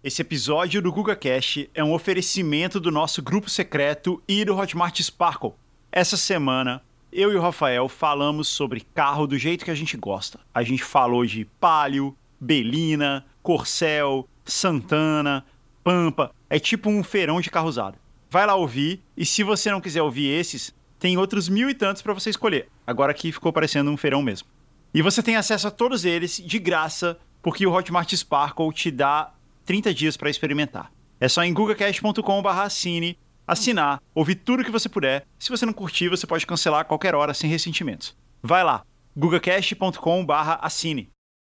Esse episódio do GugaCast é um oferecimento do nosso grupo secreto e do Hotmart Sparkle. Essa semana, eu e o Rafael falamos sobre carro do jeito que a gente gosta. A gente falou de Palio, Belina, Corcel, Santana, Pampa. É tipo um feirão de carro usado. Vai lá ouvir, e se você não quiser ouvir esses, tem outros 1000 e tantos para você escolher. Agora aqui ficou parecendo um feirão mesmo. E você tem acesso a todos eles de graça, porque o Hotmart Sparkle te dá 30 dias para experimentar. É só em gugacast.com/assine, assinar, ouvir tudo que você puder. Se você não curtir, você pode cancelar a qualquer hora sem ressentimentos. Vai lá, gugacast.com/assine.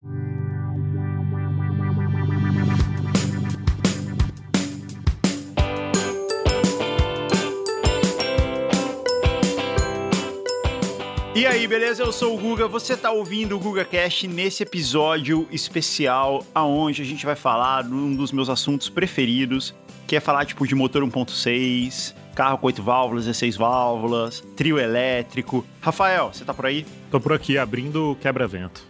E aí, beleza? Eu sou o Guga, você tá ouvindo o GugaCast nesse episódio especial, aonde a gente vai falar de um dos meus assuntos preferidos, que é falar tipo de motor 1.6, carro com 8 válvulas, 16 válvulas, trio elétrico. Rafael, você tá por aí? Tô por aqui, abrindo o quebra-vento.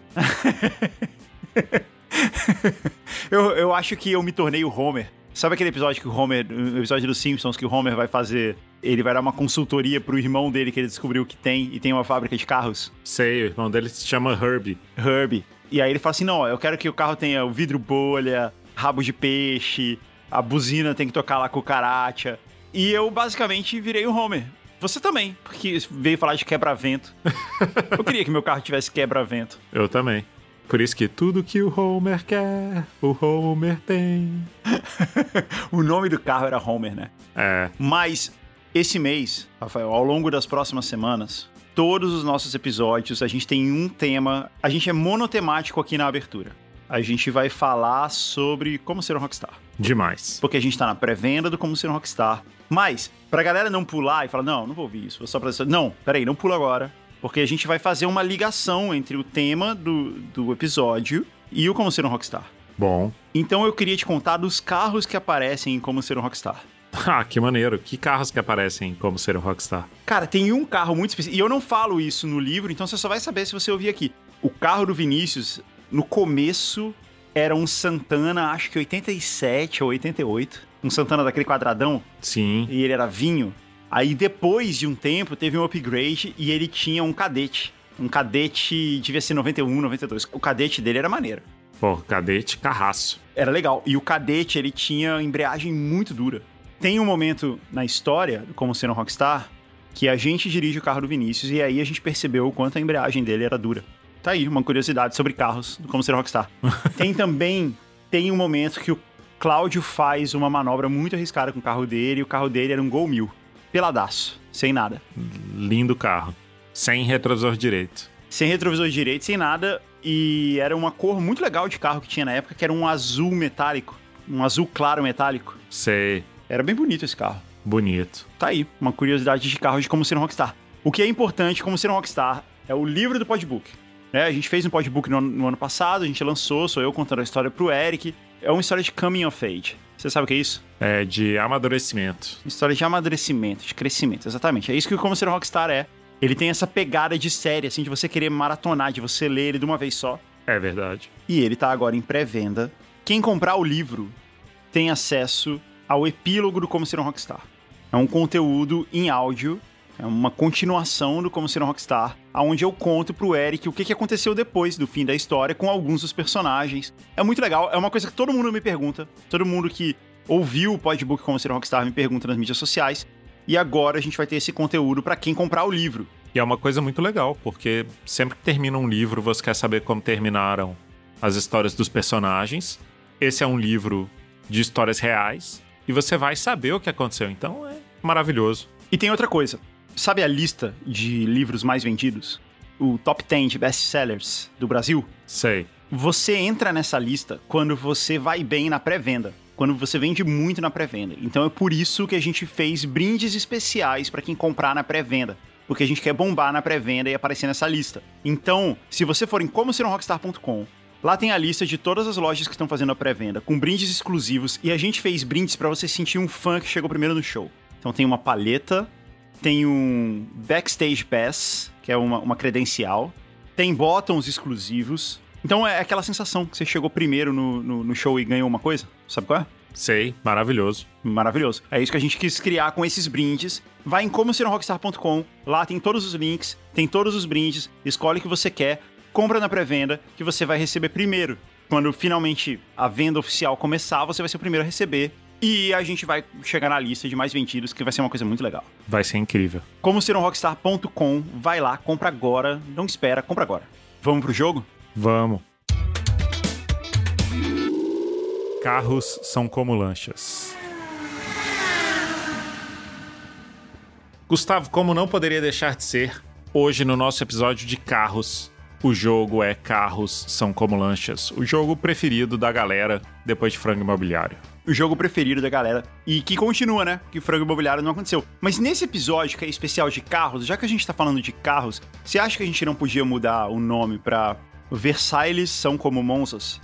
eu acho que eu me tornei o Homer. Sabe aquele episódio que o episódio dos Simpsons, que o Homer vai fazer, ele vai dar uma consultoria pro irmão dele que ele descobriu que tem, e tem uma fábrica de carros? Sei, o irmão dele se chama Herbie. E aí ele fala assim, não, ó, eu quero que o carro tenha o vidro bolha, rabo de peixe, a buzina tem que tocar lá cucaracha. E eu basicamente virei o Homer. Você também, porque veio falar de quebra-vento. Eu queria que meu carro tivesse quebra-vento. Eu também. Por isso que tudo que o Homer quer, o Homer tem. O nome do carro era Homer, né? É. Mas esse mês, Rafael, ao longo das próximas semanas, todos os nossos episódios, a gente tem um tema, a gente é monotemático aqui na abertura. A gente vai falar sobre como ser um rockstar. Demais. Porque a gente tá na pré-venda do como ser um rockstar. Mas, pra galera não pular e falar, não vou ouvir isso, vou só pra... Não, peraí, não pula agora. Porque a gente vai fazer uma ligação entre o tema do episódio e o Como Ser um Rockstar. Bom. Então eu queria te contar dos carros que aparecem em Como Ser um Rockstar. Ah, que maneiro. Que carros que aparecem em Como Ser um Rockstar? Cara, tem um carro muito específico. E eu não falo isso no livro, então você só vai saber se você ouvir aqui. O carro do Vinícius, no começo, era um Santana, acho que 87 ou 88. Um Santana daquele quadradão. Sim. E ele era vinho. Aí, depois de um tempo, teve um upgrade e ele tinha um Cadete. Um Cadete, devia ser 91, 92. O Cadete dele era maneiro. Pô, Cadete, carraço. Era legal. E o Cadete, ele tinha embreagem muito dura. Tem um momento na história, como ser um rockstar, que a gente dirige o carro do Vinícius e aí a gente percebeu o quanto a embreagem dele era dura. Tá aí, uma curiosidade sobre carros, como ser um rockstar. Tem um momento que o Cláudio faz uma manobra muito arriscada com o carro dele e o carro dele era um Gol 1000. Peladaço, sem nada. Lindo carro. Sem retrovisor direito. Sem retrovisor direito, sem nada. E era uma cor muito legal de carro que tinha na época, que era um azul metálico. Um azul claro metálico. Sei. Era bem bonito esse carro. Bonito. Tá aí, uma curiosidade de carro de como ser um rockstar. O que é importante como ser um rockstar é o livro do podbook. A gente fez um podbook no ano passado, a gente lançou, sou eu contando a história pro Eric. É uma história de coming of age. Você sabe o que é isso? É de amadurecimento. História de amadurecimento, de crescimento, exatamente. É isso que o Como Ser um Rockstar é. Ele tem essa pegada de série, assim, de você querer maratonar, de você ler ele de uma vez só. É verdade. E ele tá agora em pré-venda. Quem comprar o livro tem acesso ao epílogo do Como Ser um Rockstar. É um conteúdo em áudio, é uma continuação do Como Ser um Rockstar, onde eu conto pro Eric o que aconteceu depois do fim da história com alguns dos personagens. É muito legal, é uma coisa que todo mundo me pergunta, todo mundo que ouviu o podbook Como Ser um Rockstar me pergunta nas mídias sociais, e agora a gente vai ter esse conteúdo pra quem comprar o livro. E é uma coisa muito legal, porque sempre que termina um livro, você quer saber como terminaram as histórias dos personagens. Esse é um livro de histórias reais, e você vai saber o que aconteceu, então é maravilhoso. E tem outra coisa. Sabe a lista de livros mais vendidos? O top 10 de best-sellers do Brasil? Sei. Você entra nessa lista quando você vai bem na pré-venda. Quando você vende muito na pré-venda. Então é por isso que a gente fez brindes especiais para quem comprar na pré-venda. Porque a gente quer bombar na pré-venda e aparecer nessa lista. Então, se você for em comoserumrockstar.com, lá tem a lista de todas as lojas que estão fazendo a pré-venda, com brindes exclusivos. E a gente fez brindes para você sentir um fã que chegou primeiro no show. Então tem uma paleta... Tem um Backstage Pass, que é uma credencial. Tem bottoms exclusivos, Então é aquela sensação que você chegou primeiro no show e ganhou uma coisa. Sabe qual é? Sei, maravilhoso. Maravilhoso. É isso que a gente quis criar com esses brindes. Vai em comoserumrockstar.com, lá tem todos os links, tem todos os brindes, escolhe o que você quer, compra na pré-venda, que você vai receber primeiro. Quando finalmente a venda oficial começar, você vai ser o primeiro a receber. E a gente vai chegar na lista de mais vendidos, que vai ser uma coisa muito legal. Vai ser incrível. Comoserumrockstar.com, vai lá, compra agora, não espera, compra agora. Vamos pro jogo? Vamos. Carros são como lanchas. Gustavo, como não poderia deixar de ser, hoje no nosso episódio de carros, o jogo é Carros são como lanchas, o jogo preferido da galera depois de Frango Imobiliário. O jogo preferido da galera. E que continua, né? Que Frango Imobiliário não aconteceu. Mas nesse episódio, que é especial de carros, já que a gente tá falando de carros, você acha que a gente não podia mudar o nome pra Versailles são como Monzas?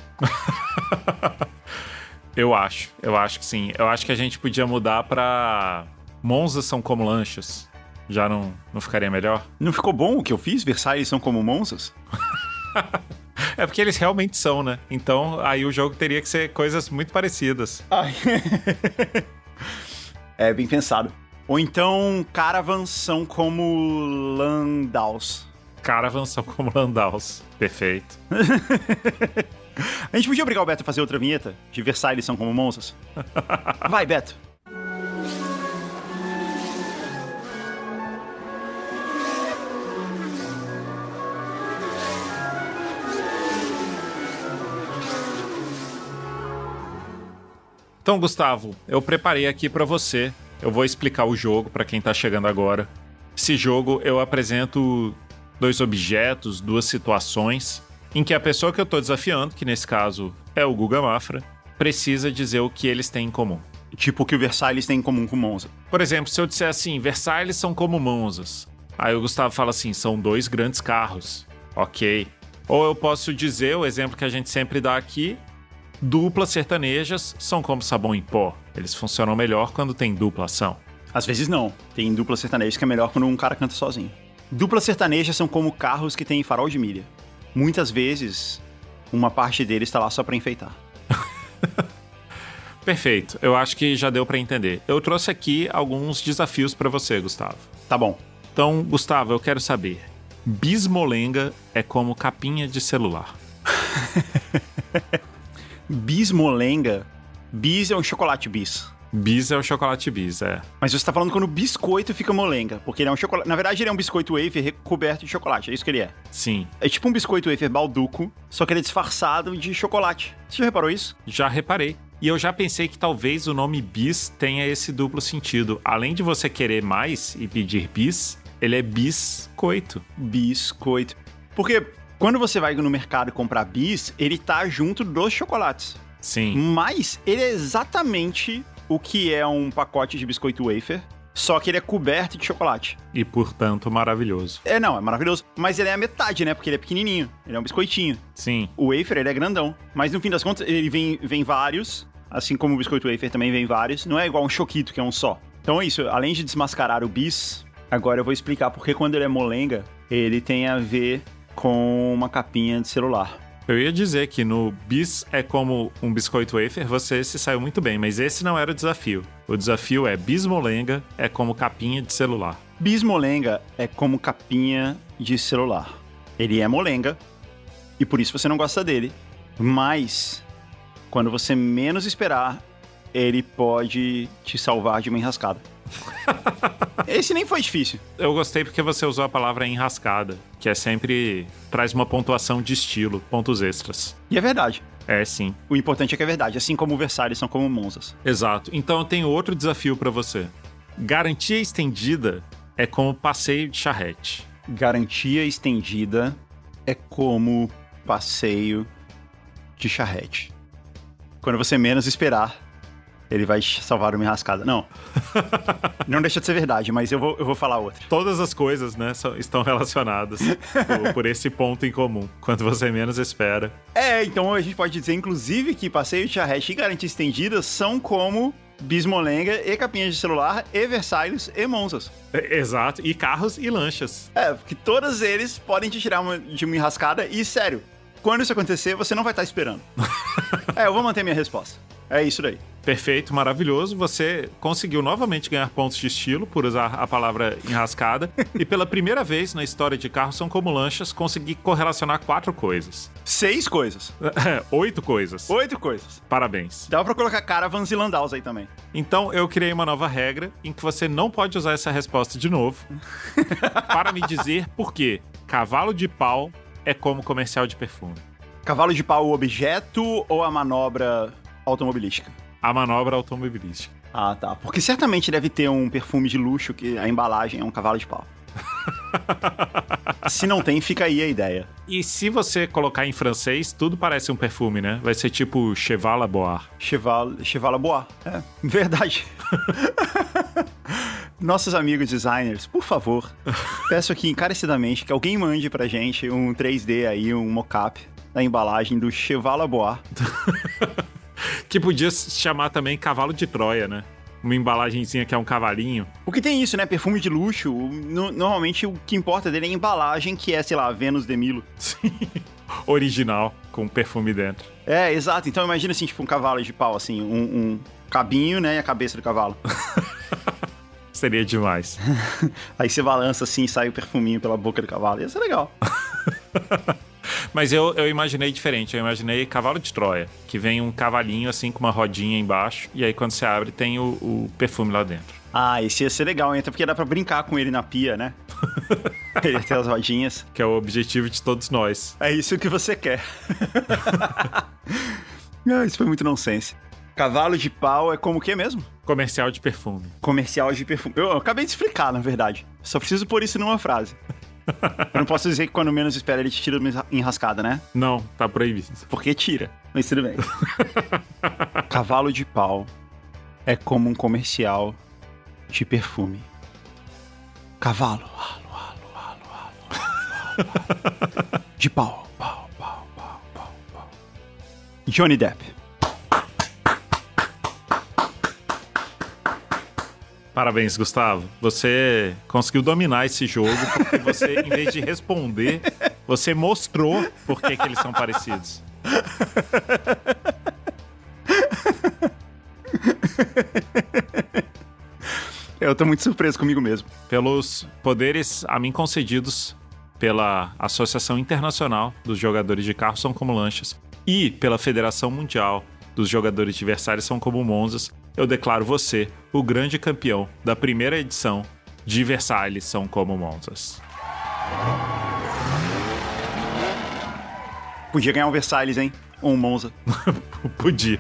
Eu acho que sim. Eu acho que a gente podia mudar pra Monzas são como lanchas. Já não ficaria melhor? Não ficou bom o que eu fiz? Versailles são como Monzas? É porque eles realmente são, né? Então aí o jogo teria que ser coisas muito parecidas. Ai. É, bem pensado. Ou então Caravans são como Landaus. Caravans são como Landaus. Perfeito. A gente podia obrigar o Beto a fazer outra vinheta de Versailles são como Monzas? Vai, Beto. Então, Gustavo, eu preparei aqui pra você. Eu vou explicar o jogo pra quem tá chegando agora. Esse jogo eu apresento 2 objetos, 2 situações, em que a pessoa que eu tô desafiando, que nesse caso é o Guga Mafra, precisa dizer o que eles têm em comum. Tipo o que o Versailles tem em comum com Monza. Por exemplo, se eu disser assim, Versailles são como Monzas. Aí o Gustavo fala assim, são 2 grandes carros. Ok. Ou eu posso dizer, o exemplo que a gente sempre dá aqui, duplas sertanejas são como sabão em pó. Eles funcionam melhor quando tem dupla ação. Às vezes não. Tem dupla sertaneja que é melhor quando um cara canta sozinho. Duplas sertanejas são como carros que têm farol de milha. Muitas vezes, uma parte deles está lá só para enfeitar. Perfeito. Eu acho que já deu para entender. Eu trouxe aqui alguns desafios para você, Gustavo. Tá bom. Então, Gustavo, eu quero saber. Bismolenga é como capinha de celular. Bismolenga? Bis é um chocolate bis. Bis é o chocolate bis, é. Mas você tá falando quando o biscoito fica molenga, porque ele é um chocolate... Na verdade, ele é um biscoito wafer recoberto de chocolate, é isso que ele é. Sim. É tipo um biscoito wafer balduco, só que ele é disfarçado de chocolate. Você já reparou isso? Já reparei. E eu já pensei que talvez o nome bis tenha esse duplo sentido. Além de você querer mais e pedir bis, ele é biscoito. Biscoito. Porque quando você vai no mercado comprar bis, ele tá junto dos chocolates. Sim. Mas ele é exatamente o que é um pacote de biscoito wafer, só que ele é coberto de chocolate. E, portanto, maravilhoso. É maravilhoso. Mas ele é a metade, né? Porque ele é pequenininho. Ele é um biscoitinho. Sim. O wafer, ele é grandão. Mas, no fim das contas, ele vem vários. Assim como o biscoito wafer também vem vários. Não é igual um choquito, que é um só. Então é isso. Além de desmascarar o bis, agora eu vou explicar porque quando ele é molenga, ele tem a ver com uma capinha de celular. Eu ia dizer que no bis é como um biscoito wafer, você se saiu muito bem, mas esse não era o desafio. O desafio é bismolenga é como capinha de celular. Bismolenga é como capinha de celular. Ele é molenga e por isso você não gosta dele. Mas, quando você menos esperar, ele pode te salvar de uma enrascada. Esse nem foi difícil. Eu gostei porque você usou a palavra enrascada, que é sempre... traz uma pontuação de estilo, pontos extras. E é verdade. É, sim. O importante é que é verdade, assim como o Versailles são como Monzas. Exato. Então eu tenho outro desafio pra você. Garantia estendida é como passeio de charrete. Garantia estendida é como passeio de charrete. Quando você menos esperar, ele vai te salvar uma enrascada. Não. Não deixa de ser verdade, mas eu vou falar outra. Todas as coisas, né, estão relacionadas por esse ponto em comum. Quando você menos espera. É, então a gente pode dizer, inclusive, que passeio de charrete e garantia estendida são como bismolenga e capinha de celular e Versailles e Monzas. Exato. E carros e lanchas. É, porque todos eles podem te tirar de uma enrascada e, sério, quando isso acontecer, você não vai estar esperando. Eu vou manter minha resposta. É isso daí. Perfeito, maravilhoso. Você conseguiu novamente ganhar pontos de estilo por usar a palavra enrascada. E pela primeira vez na história de Carros São Como Lanchas, consegui correlacionar 4 coisas. 6 coisas. 8 coisas. 8 coisas. Parabéns. Dá pra colocar caravans e landaus aí também. Então, eu criei uma nova regra em que você não pode usar essa resposta de novo para me dizer por que cavalo de pau é como comercial de perfume. Cavalo de pau o objeto ou a manobra automobilística? A manobra automobilística. Ah, tá. Porque certamente deve ter um perfume de luxo que a embalagem é um cavalo de pau. Se não tem, fica aí a ideia. E se você colocar em francês, tudo parece um perfume, né? Vai ser tipo Cheval à Bois. Cheval à Bois. É, verdade. Nossos amigos designers, por favor, peço aqui encarecidamente que alguém mande pra gente um 3D aí, um mockup da embalagem do Cheval à Bois. Que podia se chamar também cavalo de Troia, né? Uma embalagenzinha que é um cavalinho. Porque tem isso, né? Perfume de luxo, normalmente o que importa dele é a embalagem, que é, sei lá, Vênus de Milo. Sim. Original, com perfume dentro. É, exato. Então imagina assim, tipo um cavalo de pau, assim, um cabinho, né? E a cabeça do cavalo. Seria demais. Aí você balança assim e sai o perfuminho pela boca do cavalo. Ia ser legal. Mas eu imaginei diferente, eu imaginei cavalo de Troia, que vem um cavalinho assim com uma rodinha embaixo, e aí quando você abre tem o perfume lá dentro. Ah, esse ia ser legal, até porque dá pra brincar com ele na pia, né? Ele tem as rodinhas. Que é o objetivo de todos nós. É isso que você quer. Isso foi muito nonsense. Cavalo de pau é como o que mesmo? Comercial de perfume. Comercial de perfume. Eu acabei de explicar, na verdade. Só preciso pôr isso numa frase. Eu não posso dizer que quando menos espera ele te tira uma enrascada, né? Não, tá proibido. Porque tira, mas tudo bem. Cavalo de pau é como um comercial de perfume. Cavalo, de pau, pau. Johnny Depp. Parabéns, Gustavo. Você conseguiu dominar esse jogo porque você, em vez de responder, você mostrou por que eles são parecidos. Eu tô muito surpreso comigo mesmo. Pelos poderes a mim concedidos pela Associação Internacional dos Jogadores de Carros São Como Lanchas e pela Federação Mundial dos Jogadores de Versalhes São Como Monzas, eu declaro você o grande campeão da primeira edição de Versalhes São Como Monzas. Podia ganhar um Versalhes, hein? Ou um Monza. Podia.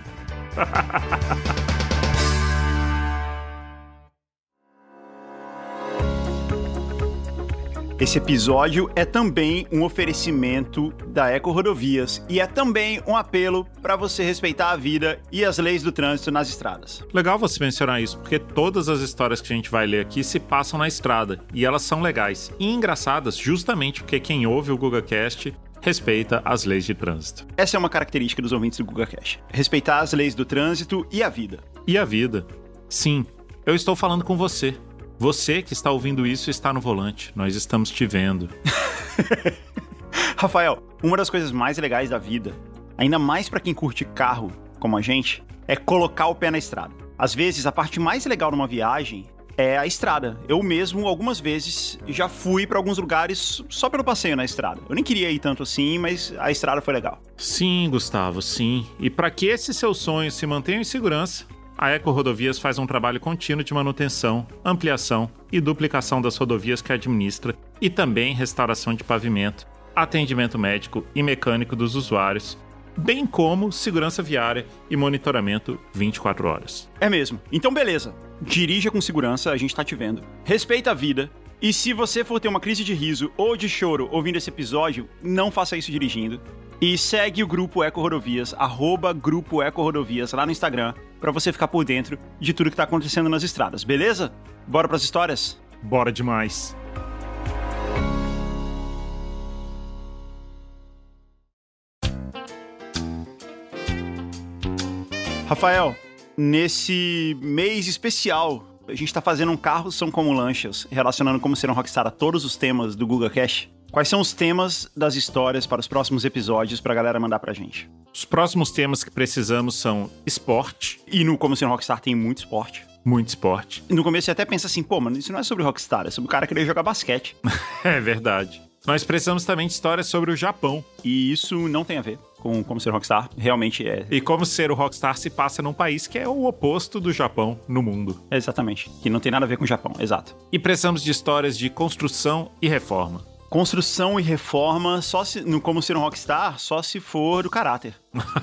Esse episódio é também um oferecimento da Eco Rodovias e é também um apelo para você respeitar a vida e as leis do trânsito nas estradas. Legal você mencionar isso, porque todas as histórias que a gente vai ler aqui se passam na estrada e elas são legais e engraçadas justamente porque quem ouve o GugaCast respeita as leis de trânsito. Essa é uma característica dos ouvintes do GugaCast. Respeitar as leis do trânsito e a vida. E a vida. Sim, eu estou falando com você. Você que está ouvindo isso está no volante. Nós estamos te vendo. Rafael, uma das coisas mais legais da vida, ainda mais para quem curte carro como a gente, é colocar o pé na estrada. Às vezes, a parte mais legal de uma viagem é a estrada. Eu mesmo, algumas vezes, já fui para alguns lugares só pelo passeio na estrada. Eu nem queria ir tanto assim, mas a estrada foi legal. Sim, Gustavo, sim. E para que esses seus sonhos se mantenham em segurança, a Eco Rodovias faz um trabalho contínuo de manutenção, ampliação e duplicação das rodovias que administra e também restauração de pavimento, atendimento médico e mecânico dos usuários, bem como segurança viária e monitoramento 24 horas. É mesmo. Então beleza. Dirija com segurança, a gente tá te vendo. Respeita a vida. E se você for ter uma crise de riso ou de choro ouvindo esse episódio, não faça isso dirigindo. E segue o Grupo Eco Rodovias, @Grupo Eco Rodovias lá no Instagram, pra você ficar por dentro de tudo que tá acontecendo nas estradas, beleza? Bora pras histórias? Bora demais! Rafael, nesse mês especial, a gente tá fazendo um Carros São Como Lanchas, relacionando como ser um rockstar a todos os temas do GugaCast. Quais são os temas das histórias para os próximos episódios pra galera mandar pra gente? Os próximos temas que precisamos são esporte. E no Como Ser um Rockstar tem muito esporte. Muito esporte. No começo você até pensa assim, pô, mano, isso não é sobre Rockstar, é sobre o cara querer jogar basquete. É verdade. Nós precisamos também de histórias sobre o Japão. E isso não tem a ver com Como Ser um Rockstar, realmente é... E como ser o Rockstar se passa num país que é o oposto do Japão no mundo. Exatamente, que não tem nada a ver com o Japão, exato. E precisamos de histórias de construção e reforma. Construção e reforma, no Como Ser um Rockstar, só se for do caráter.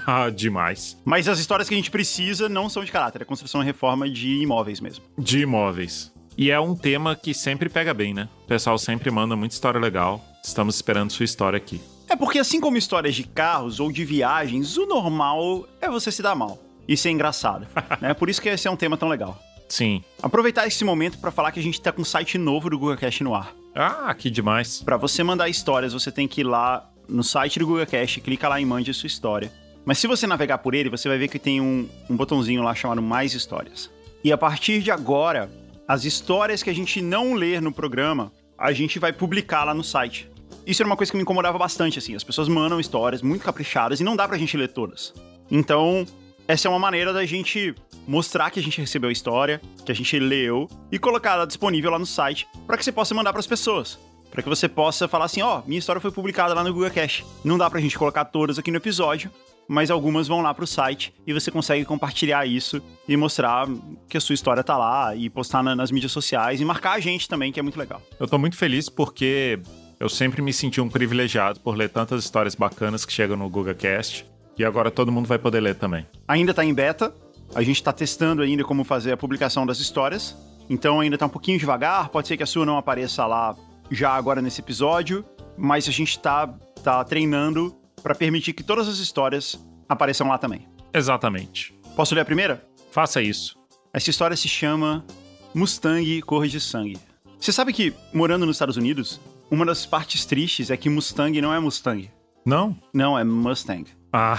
Demais. Mas as histórias que a gente precisa não são de caráter, é construção e reforma de imóveis mesmo. De imóveis. E é um tema que sempre pega bem, né? O pessoal sempre manda muita história legal. Estamos esperando sua história aqui. É porque assim como histórias de carros ou de viagens, o normal é você se dar mal e ser engraçado, né? Por isso que esse é um tema tão legal. Sim. Aproveitar esse momento pra falar que a gente tá com um site novo do GugaCast no ar. Ah, que demais. Pra você mandar histórias, você tem que ir lá no site do GugaCast, clica lá em Mande Sua História. Mas se você navegar por ele, você vai ver que tem um botãozinho lá chamado Mais Histórias. E a partir de agora, as histórias que a gente não ler no programa, a gente vai publicar lá no site. Isso era uma coisa que me incomodava bastante, assim. As pessoas mandam histórias muito caprichadas e não dá pra gente ler todas. Então, essa é uma maneira da gente mostrar que a gente recebeu a história, que a gente leu e colocar ela disponível lá no site para que você possa mandar para as pessoas. Para que você possa falar assim, ó, minha história foi publicada lá no GugaCast. Não dá pra gente colocar todas aqui no episódio, mas algumas vão lá pro site e você consegue compartilhar isso e mostrar que a sua história tá lá e postar nas mídias sociais e marcar a gente também, que é muito legal. Eu tô muito feliz porque eu sempre me senti um privilegiado por ler tantas histórias bacanas que chegam no GugaCast. E agora todo mundo vai poder ler também. Ainda tá em beta. A gente tá testando ainda como fazer a publicação das histórias. Então ainda tá um pouquinho devagar. Pode ser que a sua não apareça lá já agora nesse episódio. Mas a gente tá treinando pra permitir que todas as histórias apareçam lá também. Exatamente. Posso ler a primeira? Faça isso. Essa história se chama Mustang Cor de Sangue. Você sabe que, morando nos Estados Unidos, uma das partes tristes é que Mustang não é Mustang. Não? Não, é Mustang. Ah,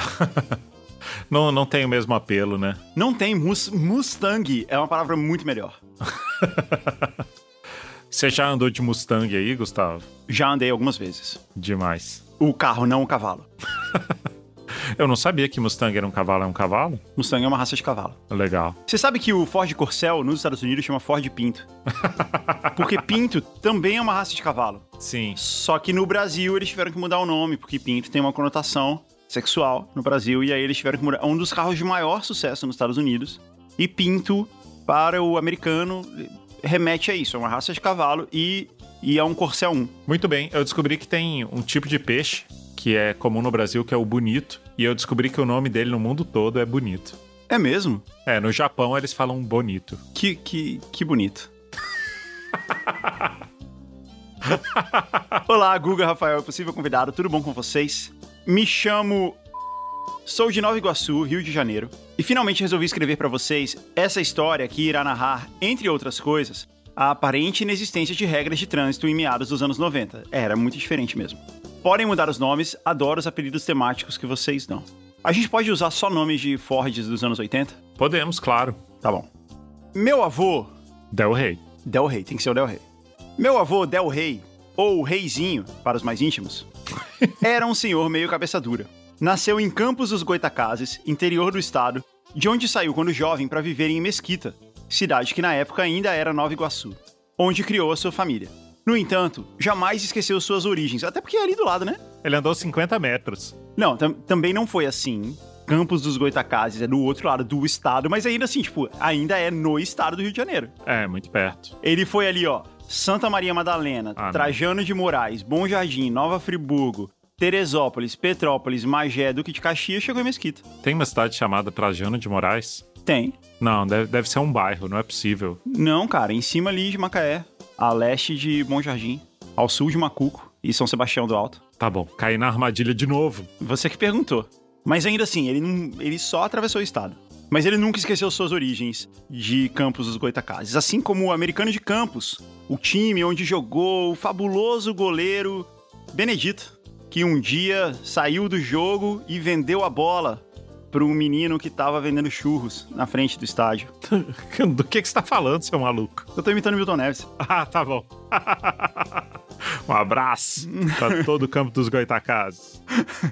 não tem o mesmo apelo, né? Não tem. Mustang é uma palavra muito melhor. Você já andou de Mustang aí, Gustavo? Já andei algumas vezes. Demais. O carro, não o cavalo. Eu não sabia que Mustang era um cavalo. É um cavalo? Mustang é uma raça de cavalo. Legal. Você sabe que o Ford Corcel, nos Estados Unidos, chama Ford Pinto. Porque Pinto também é uma raça de cavalo. Sim. Só que no Brasil eles tiveram que mudar o nome, porque Pinto tem uma conotação sexual no Brasil, e aí eles tiveram que mudar. É um dos carros de maior sucesso nos Estados Unidos. E Pinto, para o americano, remete a isso. É uma raça de cavalo e é um Corcel 1. Muito bem. Eu descobri que tem um tipo de peixe que é comum no Brasil, que é o bonito. E eu descobri que o nome dele no mundo todo é bonito. É mesmo? É, no Japão eles falam bonito. Que bonito. Olá, Guga, Rafael, possível convidado, tudo bom com vocês? Me chamo... Sou de Nova Iguaçu, Rio de Janeiro, e finalmente resolvi escrever pra vocês essa história que irá narrar, entre outras coisas, a aparente inexistência de regras de trânsito em meados dos anos 90. Era muito diferente mesmo. Podem mudar os nomes, adoro os apelidos temáticos que vocês dão. A gente pode usar só nomes de Fords dos anos 80? Podemos, claro. Tá bom. Meu avô... Del Rey. Del Rey, tem que ser o Del Rey. Meu avô, Del Rey, ou Reizinho, para os mais íntimos, era um senhor meio cabeça dura. Nasceu em Campos dos Goitacazes, interior do estado, de onde saiu quando jovem para viver em Mesquita, cidade que na época ainda era Nova Iguaçu, onde criou a sua família. No entanto, jamais esqueceu suas origens, até porque é ali do lado, né? Ele andou 50 metros. Não, também não foi assim. Campos dos Goitacazes é do outro lado do estado, mas ainda assim, ainda é no estado do Rio de Janeiro. É, muito perto. Ele foi ali, ó, Santa Maria Madalena, Trajano de Moraes, Bom Jardim, Nova Friburgo, Teresópolis, Petrópolis, Magé, Duque de Caxias, chegou em Mesquita. Tem uma cidade chamada Trajano de Moraes? Tem. Não, deve ser um bairro, não é possível. Não, cara, em cima ali de Macaé, a leste de Bom Jardim, ao sul de Macuco e São Sebastião do Alto. Tá bom, caí na armadilha de novo. Você que perguntou. Mas ainda assim, ele só atravessou o estado. Mas ele nunca esqueceu suas origens de Campos dos Goitacazes. Assim como o Americano de Campos, o time onde jogou o fabuloso goleiro Benedito, que um dia saiu do jogo e vendeu a bola para um menino que tava vendendo churros na frente do estádio. Do que você tá falando, seu maluco? Eu tô imitando Milton Neves. Ah, tá bom. Um abraço pra todo o campo dos Goitacazes.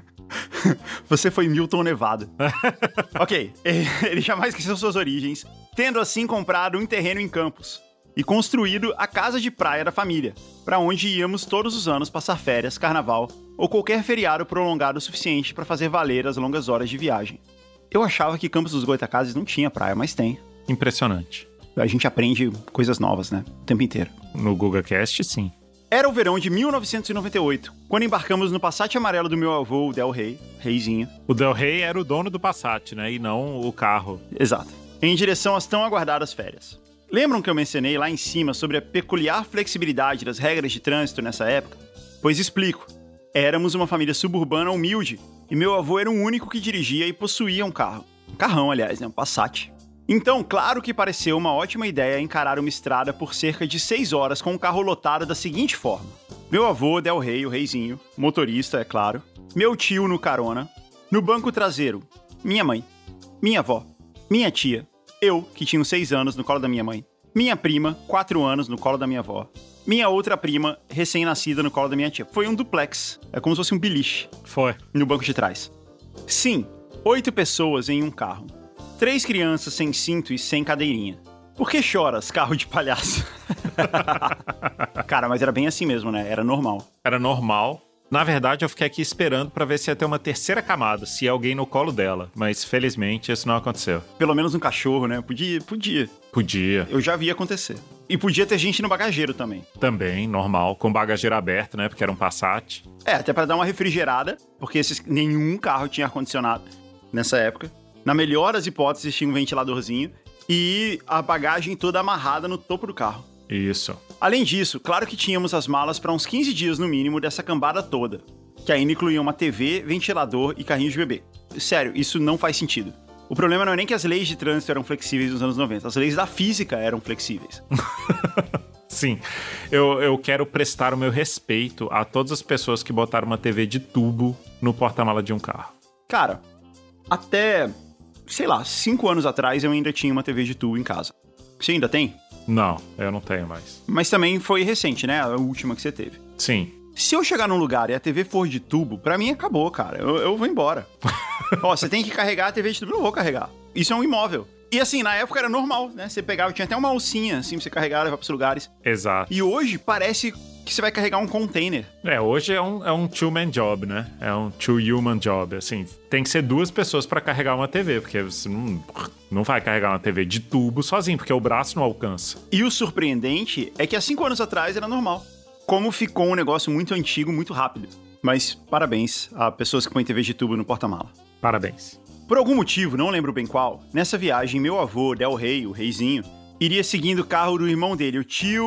Você foi Milton Nevada. Ok, ele jamais esqueceu suas origens, tendo assim comprado um terreno em Campos e construído a casa de praia da família, para onde íamos todos os anos passar férias, carnaval ou qualquer feriado prolongado o suficiente para fazer valer as longas horas de viagem. Eu achava que Campos dos Goitacazes não tinha praia, mas tem. Impressionante. A gente aprende coisas novas, né? O tempo inteiro. No GugaCast, sim. Era o verão de 1998, quando embarcamos no Passat amarelo do meu avô, o Del Rey, Reizinho. O Del Rey era o dono do Passat, né? E não o carro. Exato. Em direção às tão aguardadas férias. Lembram que eu mencionei lá em cima sobre a peculiar flexibilidade das regras de trânsito nessa época? Pois explico. Éramos uma família suburbana humilde e meu avô era o único que dirigia e possuía um carro. Um carrão, aliás, né? Um Passat. Então, claro que pareceu uma ótima ideia encarar uma estrada por cerca de 6 horas com um carro lotado da seguinte forma. Meu avô, Del Rey, o Reizinho, motorista, é claro. Meu tio no carona. No banco traseiro, minha mãe. Minha avó. Minha tia. Eu, que tinha 6 anos, no colo da minha mãe. Minha prima, 4 anos, no colo da minha avó. Minha outra prima, recém-nascida, no colo da minha tia. Foi um duplex. É como se fosse um beliche. Foi. No banco de trás. Sim, 8 pessoas em um carro. 3 crianças sem cinto e sem cadeirinha. Por que choras, carro de palhaço? Cara, mas era bem assim mesmo, né? Era normal. Era normal. Na verdade, eu fiquei aqui esperando pra ver se ia ter uma terceira camada, se ia alguém no colo dela. Mas, felizmente, isso não aconteceu. Pelo menos um cachorro, né? Podia. Podia. Eu já vi acontecer. E podia ter gente no bagageiro também. Também, normal. Com o bagageiro aberto, né? Porque era um Passat. Até pra dar uma refrigerada, porque nenhum carro tinha ar-condicionado nessa época. Na melhor das hipóteses, tinha um ventiladorzinho e a bagagem toda amarrada no topo do carro. Isso. Além disso, claro que tínhamos as malas para uns 15 dias no mínimo dessa cambada toda, que ainda incluía uma TV, ventilador e carrinho de bebê. Sério, isso não faz sentido. O problema não é nem que as leis de trânsito eram flexíveis nos anos 90, as leis da física eram flexíveis. Sim, eu quero prestar o meu respeito a todas as pessoas que botaram uma TV de tubo no porta-mala de um carro. Cara, até... sei lá, 5 anos atrás eu ainda tinha uma TV de tubo em casa. Você ainda tem? Não, eu não tenho mais. Mas também foi recente, né? A última que você teve. Sim. Se eu chegar num lugar e a TV for de tubo, pra mim acabou, cara. Eu vou embora. Ó, você tem que carregar a TV de tubo. Eu não vou carregar. Isso é um imóvel. E assim, na época era normal, né? Você pegava, tinha até uma alcinha, assim, pra você carregar e levar pros lugares. Exato. E hoje parece que você vai carregar um container. Hoje é um two-man job, né? É um two-human job, assim. Tem que ser 2 pessoas pra carregar uma TV, porque você não vai carregar uma TV de tubo sozinho, porque o braço não alcança. E o surpreendente é que há 5 anos atrás era normal. Como ficou um negócio muito antigo, muito rápido. Mas parabéns a pessoas que põem TV de tubo no porta-mala. Parabéns. Por algum motivo, não lembro bem qual, nessa viagem meu avô, Del Rey, o Reizinho, iria seguindo o carro do irmão dele, o tio...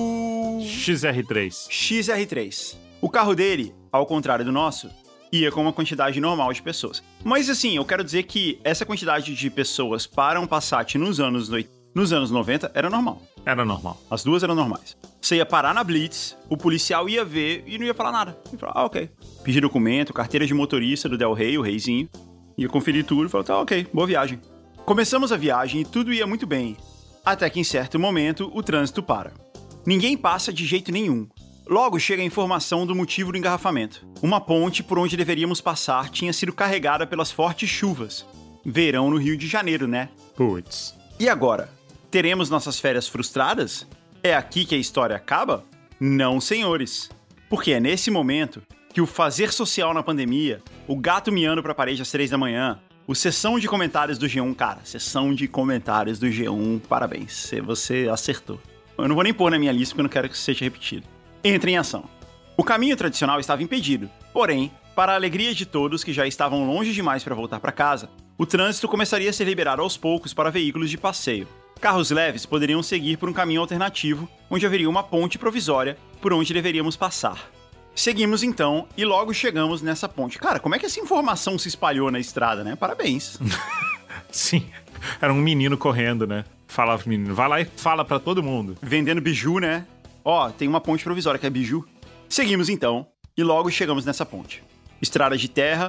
XR3. O carro dele, ao contrário do nosso, ia com uma quantidade normal de pessoas. Mas assim, eu quero dizer que essa quantidade de pessoas para um Passat nos anos 90 era normal. Era normal. As duas eram normais. Você ia parar na Blitz, o policial ia ver e não ia falar nada. Ia falar, ok. Pedir documento, carteira de motorista do Del Rey, o Reizinho. Ia conferir tudo e falou, tá, ok, boa viagem. Começamos a viagem e tudo ia muito bem. Até que em certo momento, o trânsito para. Ninguém passa de jeito nenhum. Logo chega a informação do motivo do engarrafamento. Uma ponte por onde deveríamos passar tinha sido carregada pelas fortes chuvas. Verão no Rio de Janeiro, né? Puts. E agora? Teremos nossas férias frustradas? É aqui que a história acaba? Não, senhores. Porque é nesse momento que o fazer social na pandemia, o gato miando pra parede às 3 da manhã, o sessão de comentários do G1, cara, sessão de comentários do G1, parabéns, você acertou. Eu não vou nem pôr na minha lista porque eu não quero que isso seja repetido. Entra em ação. O caminho tradicional estava impedido, porém, para a alegria de todos que já estavam longe demais para voltar para casa, o trânsito começaria a ser liberado aos poucos para veículos de passeio. Carros leves poderiam seguir por um caminho alternativo, onde haveria uma ponte provisória por onde deveríamos passar. Seguimos então e logo chegamos nessa ponte. Cara, como é que essa informação se espalhou na estrada, né? Parabéns. Sim, era um menino correndo, né? Falava pro menino, vai lá e fala pra todo mundo. Vendendo biju, né? Ó, tem uma ponte provisória que é biju. Seguimos então e logo chegamos nessa ponte. Estrada de terra,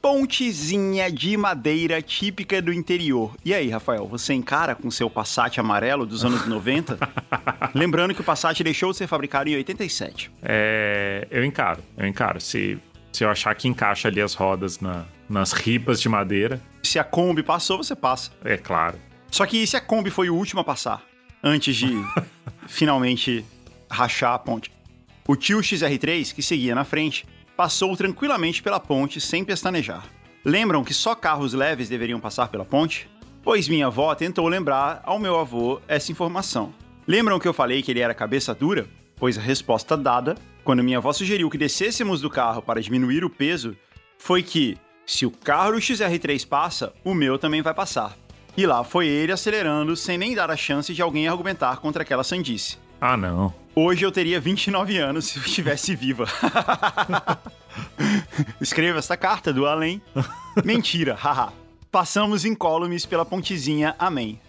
pontezinha de madeira típica do interior. E aí, Rafael, você encara com seu Passat amarelo dos anos 90? Lembrando que o Passat deixou de ser fabricado em 87. Eu encaro. Se eu achar que encaixa ali as rodas nas ripas de madeira... Se a Kombi passou, você passa. É claro. Só que e se a Kombi foi o último a passar? Antes de finalmente rachar a ponte. O tio XR3, que seguia na frente, passou tranquilamente pela ponte sem pestanejar. Lembram que só carros leves deveriam passar pela ponte? Pois minha avó tentou lembrar ao meu avô essa informação. Lembram que eu falei que ele era cabeça dura? Pois a resposta dada, quando minha avó sugeriu que descêssemos do carro para diminuir o peso, foi que, se o carro do XR3 passa, o meu também vai passar. E lá foi ele acelerando sem nem dar a chance de alguém argumentar contra aquela sandice. Ah, não. Hoje eu teria 29 anos se eu estivesse viva. Escreva esta carta do além. Mentira, haha. Passamos incólumes pela pontezinha, amém.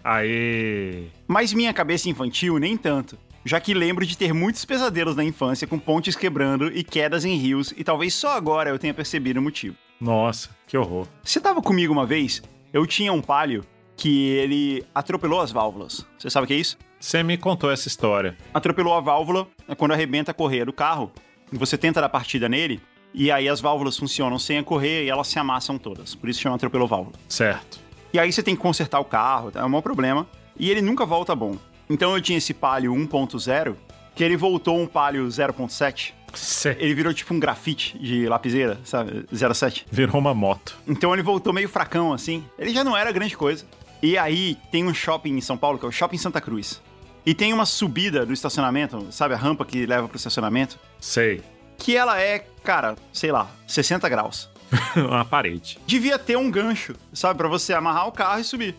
Aê! Mas minha cabeça infantil nem tanto, já que lembro de ter muitos pesadelos na infância com pontes quebrando e quedas em rios, e talvez só agora eu tenha percebido o motivo. Nossa, que horror. Você tava comigo uma vez? Eu tinha um Palio que ele atropelou as válvulas. Você sabe o que é isso? Você me contou essa história. Atropelou a válvula, quando arrebenta a correia do carro, você tenta dar partida nele, e aí as válvulas funcionam sem a correia e elas se amassam todas. Por isso chama atropelou válvula. Certo. E aí você tem que consertar o carro, é um maior problema, e ele nunca volta bom. Então eu tinha esse Palio 1.0, que ele voltou um Palio 0.7. Ele virou tipo um grafite de lapiseira, sabe? 0.7. Virou uma moto. Então ele voltou meio fracão, assim. Ele já não era grande coisa. E aí tem um shopping em São Paulo, que é o Shopping Santa Cruz. E tem uma subida do estacionamento, sabe? A rampa que leva pro estacionamento. Sei. Que ela é, cara, sei lá, 60 graus. Uma parede. Devia ter um gancho, sabe? Pra você amarrar o carro e subir.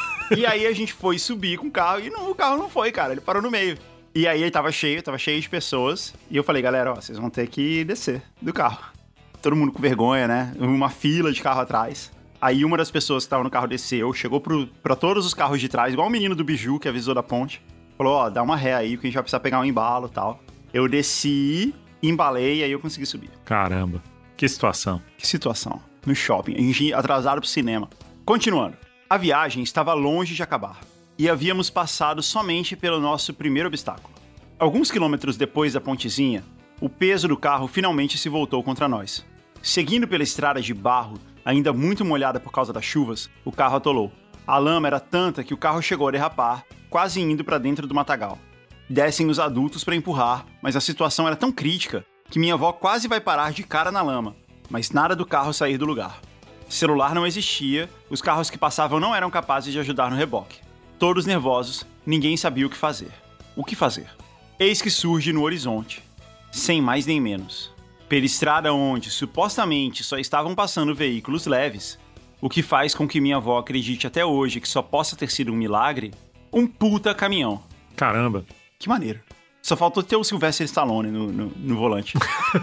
E aí a gente foi subir com o carro e o carro não foi, cara. Ele parou no meio. E aí ele tava cheio de pessoas. E eu falei, galera, ó, vocês vão ter que descer do carro. Todo mundo com vergonha, né? Uma fila de carro atrás. Aí uma das pessoas que tava no carro desceu, chegou pra todos os carros de trás, igual o menino do biju que avisou da ponte. Falou, ó, dá uma ré aí, porque a gente vai precisar pegar um embalo e tal. Eu desci, embalei e aí eu consegui subir. Caramba, que situação. Que situação. No shopping, a gente atrasado pro cinema. Continuando. A viagem estava longe de acabar. E havíamos passado somente pelo nosso primeiro obstáculo. Alguns quilômetros depois da pontezinha, o peso do carro finalmente se voltou contra nós. Seguindo pela estrada de barro, ainda muito molhada por causa das chuvas, o carro atolou. A lama era tanta que o carro chegou a derrapar, quase indo para dentro do matagal. Descem os adultos para empurrar, mas a situação era tão crítica que minha avó quase vai parar de cara na lama, mas nada do carro sair do lugar. Celular não existia, os carros que passavam não eram capazes de ajudar no reboque. Todos nervosos, ninguém sabia o que fazer. O que fazer? Eis que surge no horizonte, sem mais nem menos, pela estrada onde supostamente só estavam passando veículos leves, o que faz com que minha avó acredite até hoje que só possa ter sido um milagre, um puta caminhão. Caramba. Que maneiro. Só faltou ter o Sylvester Stallone no volante.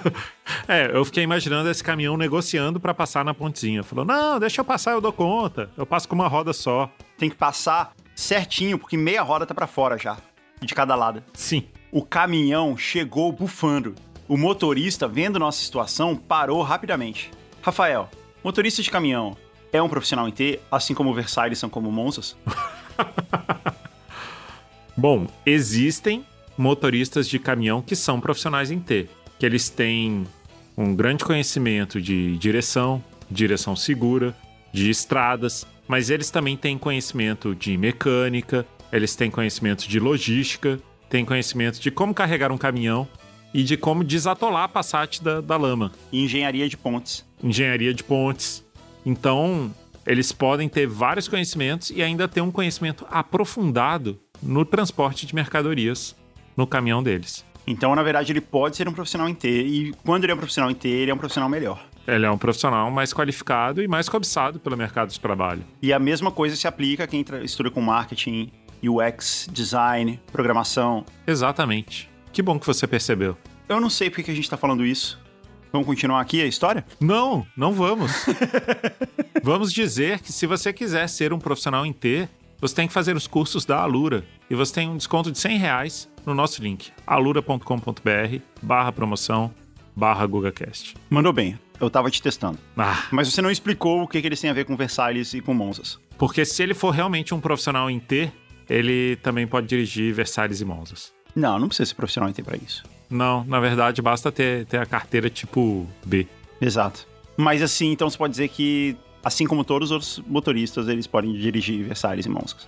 Eu fiquei imaginando esse caminhão negociando pra passar na pontezinha. Falou, não, deixa eu passar, eu dou conta. Eu passo com uma roda só. Tem que passar certinho, porque meia roda tá pra fora já, de cada lado. Sim. O caminhão chegou bufando. O motorista, vendo nossa situação, parou rapidamente. Rafael, motorista de caminhão é um profissional em T, assim como o Versailles são como Monzas? Bom, existem motoristas de caminhão que são profissionais em T, que eles têm um grande conhecimento de direção segura, de estradas, mas eles também têm conhecimento de mecânica, eles têm conhecimento de logística, têm conhecimento de como carregar um caminhão e de como desatolar a Passat da lama. Engenharia de pontes. Engenharia de pontes. Então, eles podem ter vários conhecimentos e ainda ter um conhecimento aprofundado no transporte de mercadorias no caminhão deles. Então, na verdade, ele pode ser um profissional em T, e quando ele é um profissional em T, ele é um profissional melhor. Ele é um profissional mais qualificado e mais cobiçado pelo mercado de trabalho. E a mesma coisa se aplica a quem estuda com marketing, UX, design, programação. Exatamente. Que bom que você percebeu. Eu não sei por que a gente tá falando isso. Vamos continuar aqui a história? Não vamos. Vamos dizer que se você quiser ser um profissional em T, você tem que fazer os cursos da Alura. E você tem um desconto de R$100 no nosso link, alura.com.br/promoção/GugaCast. Mandou bem. Eu tava te testando. Mas você não explicou o que eles têm a ver com Versalhes e com Monzas. Porque se ele for realmente um profissional em T, ele também pode dirigir Versalhes e Monzas. Não precisa ser profissional em T pra isso. Não, na verdade, basta ter a carteira tipo B. Exato. Mas assim, então você pode dizer que, assim como todos os outros motoristas, eles podem dirigir Versalhes e Monzas.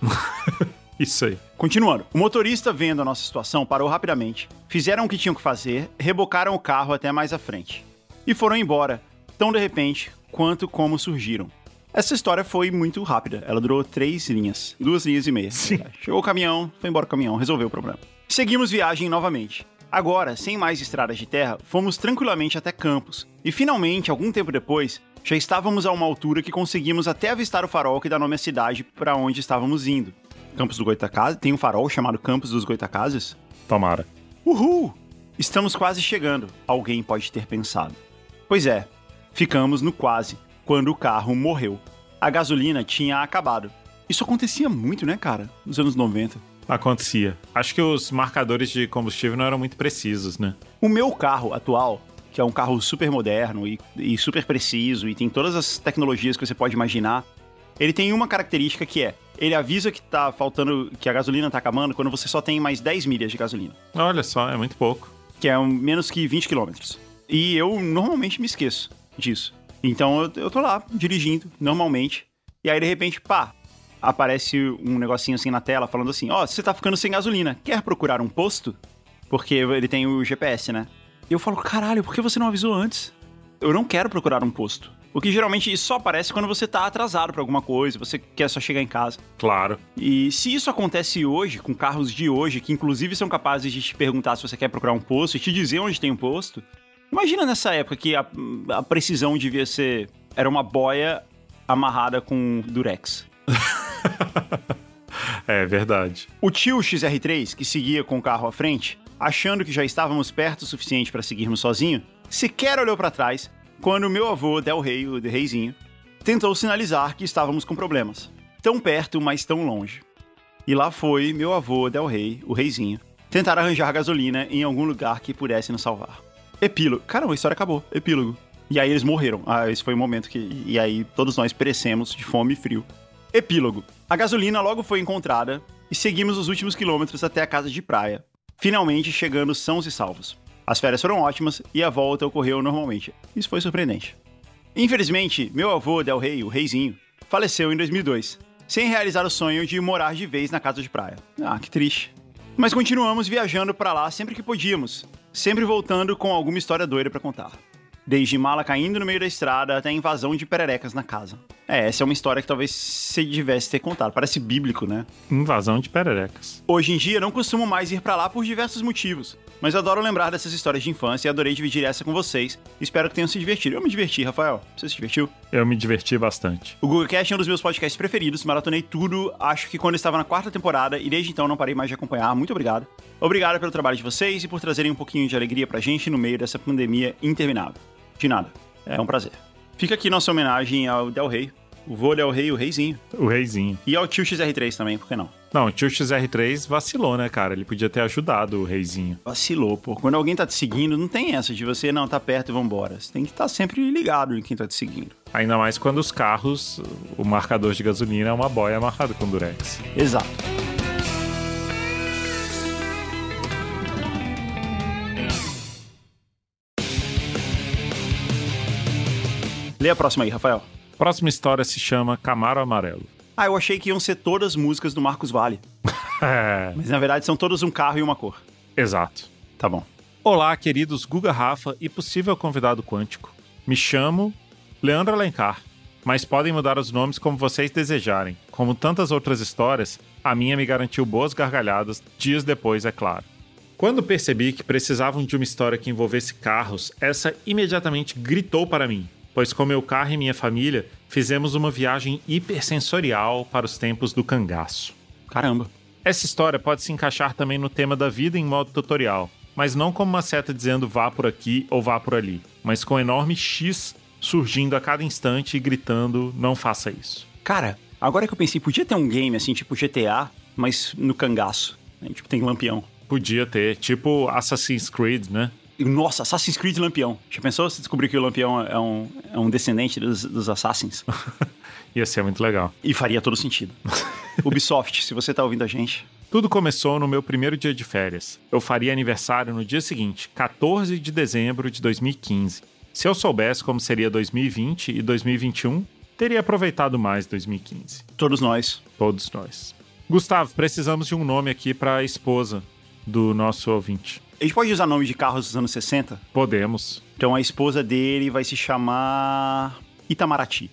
Isso aí. Continuando. O motorista, vendo a nossa situação, parou rapidamente, fizeram o que tinham que fazer, rebocaram o carro até mais à frente. E foram embora, tão de repente, quanto como surgiram. Essa história foi muito rápida. Ela durou 3 linhas. 2 linhas e meia. Sim. Chegou o caminhão, foi embora o caminhão, resolveu o problema. Seguimos viagem novamente. Agora, sem mais estradas de terra, fomos tranquilamente até Campos. E finalmente, algum tempo depois, já estávamos a uma altura que conseguimos até avistar o farol que dá nome à cidade para onde estávamos indo. Campos do Goytacazes? Tem um farol chamado Campos dos Goytacazes? Tomara. Uhul! Estamos quase chegando, alguém pode ter pensado. Pois é, ficamos no quase, quando o carro morreu. A gasolina tinha acabado. Isso acontecia muito, né, cara? Nos anos 90. Acontecia. Acho que os marcadores de combustível não eram muito precisos, né? O meu carro atual, que é um carro super moderno e super preciso, e tem todas as tecnologias que você pode imaginar, ele tem uma característica que é, ele avisa que tá faltando, que a gasolina tá acabando quando você só tem mais 10 milhas de gasolina. Olha só, é muito pouco. Que é menos que 20 quilômetros. E eu normalmente me esqueço disso. Então eu tô lá, dirigindo, normalmente, e aí de repente, pá, aparece um negocinho assim na tela, falando assim, ó, você tá ficando sem gasolina, quer procurar um posto? Porque ele tem o GPS, né? E eu falo, caralho, por que você não avisou antes? Eu não quero procurar um posto. O que geralmente só aparece quando você tá atrasado pra alguma coisa, você quer só chegar em casa. Claro. E se isso acontece hoje, com carros de hoje, que inclusive são capazes de te perguntar se você quer procurar um posto e te dizer onde tem um posto, imagina nessa época que a precisão devia ser... Era uma boia amarrada com durex. É verdade. O tio XR3, que seguia com o carro à frente, achando que já estávamos perto o suficiente para seguirmos sozinho, sequer olhou para trás quando meu avô, Del Rey, o Reizinho, tentou sinalizar que estávamos com problemas. Tão perto, mas tão longe. E lá foi meu avô, Del Rey, o Reizinho, tentar arranjar gasolina em algum lugar que pudesse nos salvar. Epílogo. Caramba, a história acabou. Epílogo. E aí eles morreram. Esse foi o momento que... E aí todos nós perecemos de fome e frio. Epílogo. A gasolina logo foi encontrada e seguimos os últimos quilômetros até a casa de praia, finalmente chegando sãos e salvos. As férias foram ótimas e a volta ocorreu normalmente. Isso foi surpreendente. Infelizmente, meu avô, Del Rey, o Reizinho, faleceu em 2002, sem realizar o sonho de morar de vez na casa de praia. Que triste. Mas continuamos viajando pra lá sempre que podíamos, sempre voltando com alguma história doida pra contar. Desde mala caindo no meio da estrada até a invasão de pererecas na casa. Essa é uma história que talvez você devesse ter contado. Parece bíblico, né? Invasão de pererecas. Hoje em dia, não costumo mais ir pra lá por diversos motivos. Mas eu adoro lembrar dessas histórias de infância e adorei dividir essa com vocês. Espero que tenham se divertido. Eu me diverti, Rafael. Você se divertiu? Eu me diverti bastante. O GugaCast é um dos meus podcasts preferidos. Maratonei tudo, acho que quando eu estava na 4ª temporada. E desde então não parei mais de acompanhar. Muito obrigado. Obrigado pelo trabalho de vocês e por trazerem um pouquinho de alegria pra gente no meio dessa pandemia interminável. De nada. É um prazer. Fica aqui nossa homenagem ao Del Rey. O vô Del Rey, o Reizinho. O Reizinho. E ao tio XR3 também, por que não? Não, o tio XR3 vacilou, né, cara? Ele podia ter ajudado o Reizinho. Vacilou, pô. Quando alguém tá te seguindo, não tem essa de você, não, tá perto e vambora. Você tem que estar sempre ligado em quem tá te seguindo. Ainda mais quando os carros, o marcador de gasolina é uma boia amarrada com durex. Exato. Lê a próxima aí, Rafael. A próxima história se chama Camaro Amarelo. Eu achei que iam ser todas músicas do Marcos Valle. Mas na verdade são todas um carro e uma cor. Exato. Tá bom. Olá, queridos Guga Rafa e possível convidado quântico. Me chamo Leandro Alencar, mas podem mudar os nomes como vocês desejarem. Como tantas outras histórias, a minha me garantiu boas gargalhadas, dias depois, é claro. Quando percebi que precisavam de uma história que envolvesse carros, essa imediatamente gritou para mim. Pois com meu carro e minha família, fizemos uma viagem hipersensorial para os tempos do cangaço. Caramba. Essa história pode se encaixar também no tema da vida em modo tutorial, mas não como uma seta dizendo vá por aqui ou vá por ali, mas com um enorme X surgindo a cada instante e gritando não faça isso. Cara, agora que eu pensei, podia ter um game assim, tipo GTA, mas no cangaço, né? Tipo tem lampião. Podia ter, tipo Assassin's Creed, né? Nossa, Assassin's Creed Lampião. Já pensou se descobrir que o Lampião é um descendente dos Assassins? Ia ser muito legal. E faria todo sentido. Ubisoft, se você tá ouvindo a gente... Tudo começou no meu primeiro dia de férias. Eu faria aniversário no dia seguinte, 14 de dezembro de 2015. Se eu soubesse como seria 2020 e 2021, teria aproveitado mais 2015. Todos nós. Todos nós. Gustavo, precisamos de um nome aqui para a esposa do nosso ouvinte. A gente pode usar nome de carros dos anos 60? Podemos. Então a esposa dele vai se chamar Itamaraty.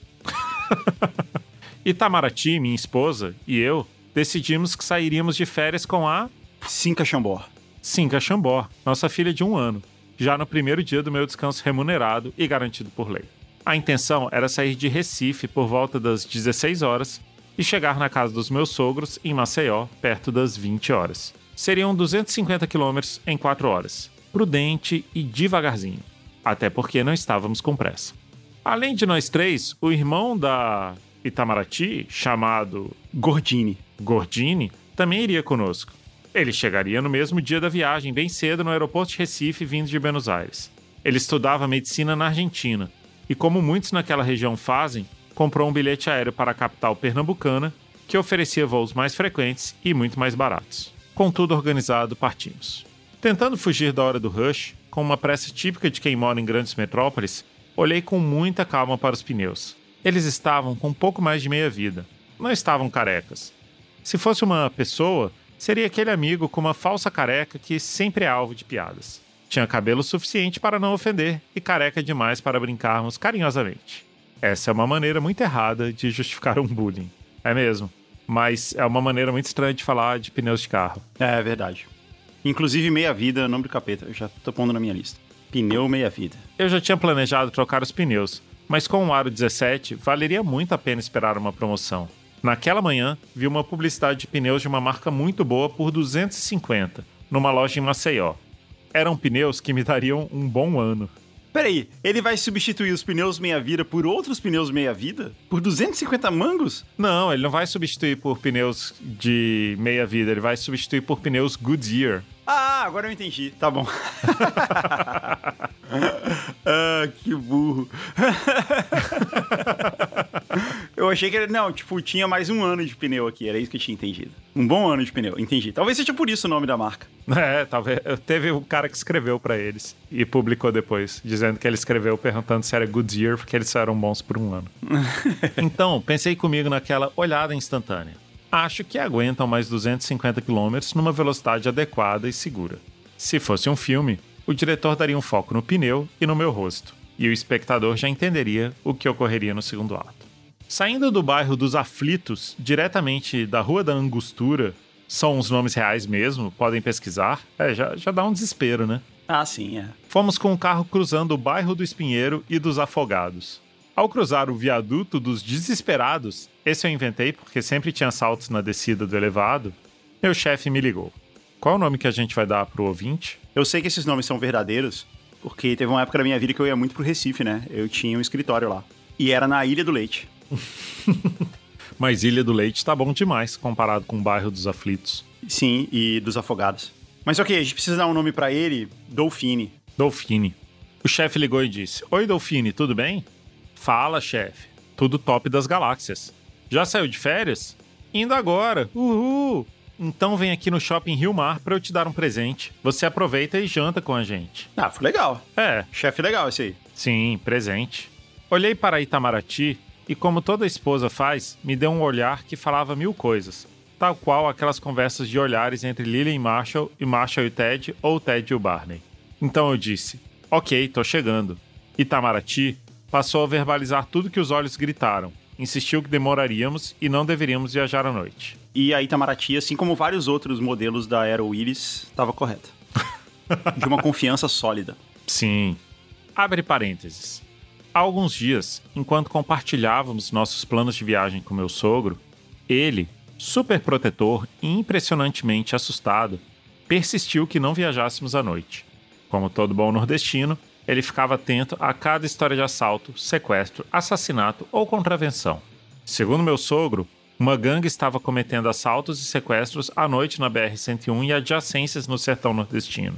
Itamaraty, minha esposa, e eu decidimos que sairíamos de férias com a... Cinca Chambord. Cinca Chambord, nossa filha de 1 ano, já no primeiro dia do meu descanso remunerado e garantido por lei. A intenção era sair de Recife por volta das 16 horas e chegar na casa dos meus sogros em Maceió, perto das 20 horas. Seriam 250 quilômetros em 4 horas, prudente e devagarzinho, até porque não estávamos com pressa. Além de nós três, o irmão da Itamaraty, chamado Gordini, também iria conosco. Ele chegaria no mesmo dia da viagem, bem cedo, no aeroporto de Recife, vindo de Buenos Aires. Ele estudava medicina na Argentina e, como muitos naquela região fazem, comprou um bilhete aéreo para a capital pernambucana, que oferecia voos mais frequentes e muito mais baratos. Com tudo organizado, partimos. Tentando fugir da hora do rush, com uma pressa típica de quem mora em grandes metrópoles, olhei com muita calma para os pneus. Eles estavam com um pouco mais de meia-vida. Não estavam carecas. Se fosse uma pessoa, seria aquele amigo com uma falsa careca que sempre é alvo de piadas. Tinha cabelo suficiente para não ofender e careca demais para brincarmos carinhosamente. Essa é uma maneira muito errada de justificar um bullying. É mesmo. Mas é uma maneira muito estranha de falar de pneus de carro. É verdade. Inclusive meia-vida, nome do capeta. Eu já tô pondo na minha lista. Pneu meia-vida. Eu já tinha planejado trocar os pneus, mas com o aro 17, valeria muito a pena esperar uma promoção. Naquela manhã, vi uma publicidade de pneus de uma marca muito boa por 250, numa loja em Maceió. Eram pneus que me dariam um bom ano. Peraí, ele vai substituir os pneus meia-vida por outros pneus meia-vida? Por 250 mangos? Não, ele não vai substituir por pneus de meia-vida, ele vai substituir por pneus Goodyear. Ah, agora eu entendi. Tá bom. Ah, que burro. Eu achei que ele... Não, tipo, tinha mais um ano de pneu aqui. Era isso que eu tinha entendido. Um bom ano de pneu, entendi. Talvez seja por isso o nome da marca. É, talvez. Teve um cara que escreveu pra eles e publicou depois, dizendo que ele escreveu perguntando se era Goodyear, porque eles só eram bons por 1 ano. Então, pensei comigo naquela olhada instantânea. Acho que aguentam mais 250 km numa velocidade adequada e segura. Se fosse um filme, o diretor daria um foco no pneu e no meu rosto, e o espectador já entenderia o que ocorreria no segundo ato. Saindo do bairro dos Aflitos, diretamente da Rua da Angostura, são os nomes reais mesmo, podem pesquisar, já dá um desespero, né? Ah, sim, é. Fomos com o carro cruzando o bairro do Espinheiro e dos Afogados. Ao cruzar o viaduto dos Desesperados, esse eu inventei porque sempre tinha assaltos na descida do elevado, meu chefe me ligou. Qual é o nome que a gente vai dar pro ouvinte? Eu sei que esses nomes são verdadeiros, porque teve uma época da minha vida que eu ia muito pro Recife, né? Eu tinha um escritório lá. E era na Ilha do Leite. Mas Ilha do Leite tá bom demais comparado com o bairro dos Aflitos. Sim, e dos Afogados. Mas ok, a gente precisa dar um nome pra ele, Dolfine. Dolfine. O chefe ligou e disse: Oi, Dolfine, tudo bem? Fala, chefe. Tudo top das galáxias. Já saiu de férias? Indo agora. Uhul! Então vem aqui no Shopping Rio Mar pra eu te dar um presente. Você aproveita e janta com a gente. Ah, foi legal. É. Chefe legal esse aí. Sim, presente. Olhei para Itamaraty e, como toda esposa faz, me deu um olhar que falava 1000 coisas. Tal qual aquelas conversas de olhares entre Lily e Marshall e o Ted, ou o Ted e o Barney. Então eu disse: Ok, tô chegando. Itamaraty passou a verbalizar tudo que os olhos gritaram. Insistiu que demoraríamos e não deveríamos viajar à noite. E a Itamaraty, assim como vários outros modelos da Aero Willis, estava correta. De uma confiança sólida. Sim. Abre parênteses. Há alguns dias, enquanto compartilhávamos nossos planos de viagem com meu sogro, ele, super protetor e impressionantemente assustado, persistiu que não viajássemos à noite. Como todo bom nordestino, ele ficava atento a cada história de assalto, sequestro, assassinato ou contravenção. Segundo meu sogro, uma gangue estava cometendo assaltos e sequestros à noite na BR-101 e adjacências no sertão nordestino.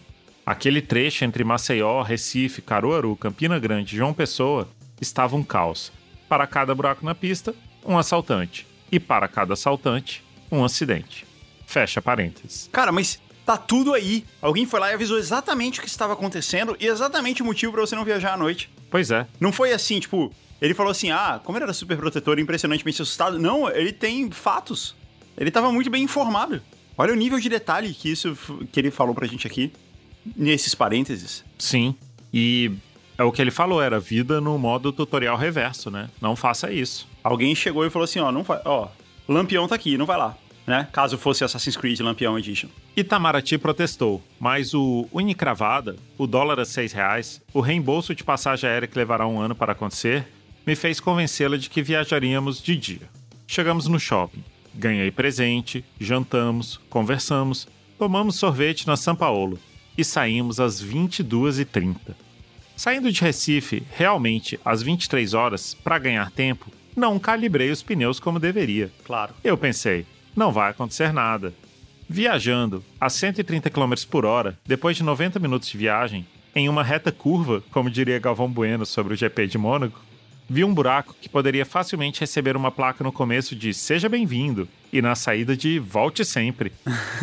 Aquele trecho entre Maceió, Recife, Caruaru, Campina Grande e João Pessoa estava um caos. Para cada buraco na pista, um assaltante. E para cada assaltante, um acidente. Fecha parênteses. Cara, mas tá tudo aí. Alguém foi lá e avisou exatamente o que estava acontecendo e exatamente o motivo pra você não viajar à noite. Pois é. Não foi assim, tipo, ele falou assim, como ele era super protetor e impressionantemente assustado. Não, ele tem fatos. Ele tava muito bem informado. Olha o nível de detalhe que ele falou pra gente aqui, nesses parênteses. Sim, e é o que ele falou, era vida no modo tutorial reverso, né? Não faça isso. Alguém chegou e falou assim, não vai, Lampião tá aqui, não vai lá, né? Caso fosse Assassin's Creed Lampião Edition. Itamaraty protestou, mas o Unicravada, o dólar a R$6, o reembolso de passagem aérea que levará um ano para acontecer, me fez convencê-la de que viajaríamos de dia. Chegamos no shopping, ganhei presente, jantamos, conversamos, tomamos sorvete na São Paulo e saímos às 22h30. Saindo de Recife, realmente, às 23 horas, para ganhar tempo, não calibrei os pneus como deveria. Claro. Eu pensei, não vai acontecer nada. Viajando a 130 km por hora, depois de 90 minutos de viagem, em uma reta curva, como diria Galvão Bueno sobre o GP de Mônaco, vi um buraco que poderia facilmente receber uma placa no começo de Seja Bem-vindo e na saída de Volte Sempre.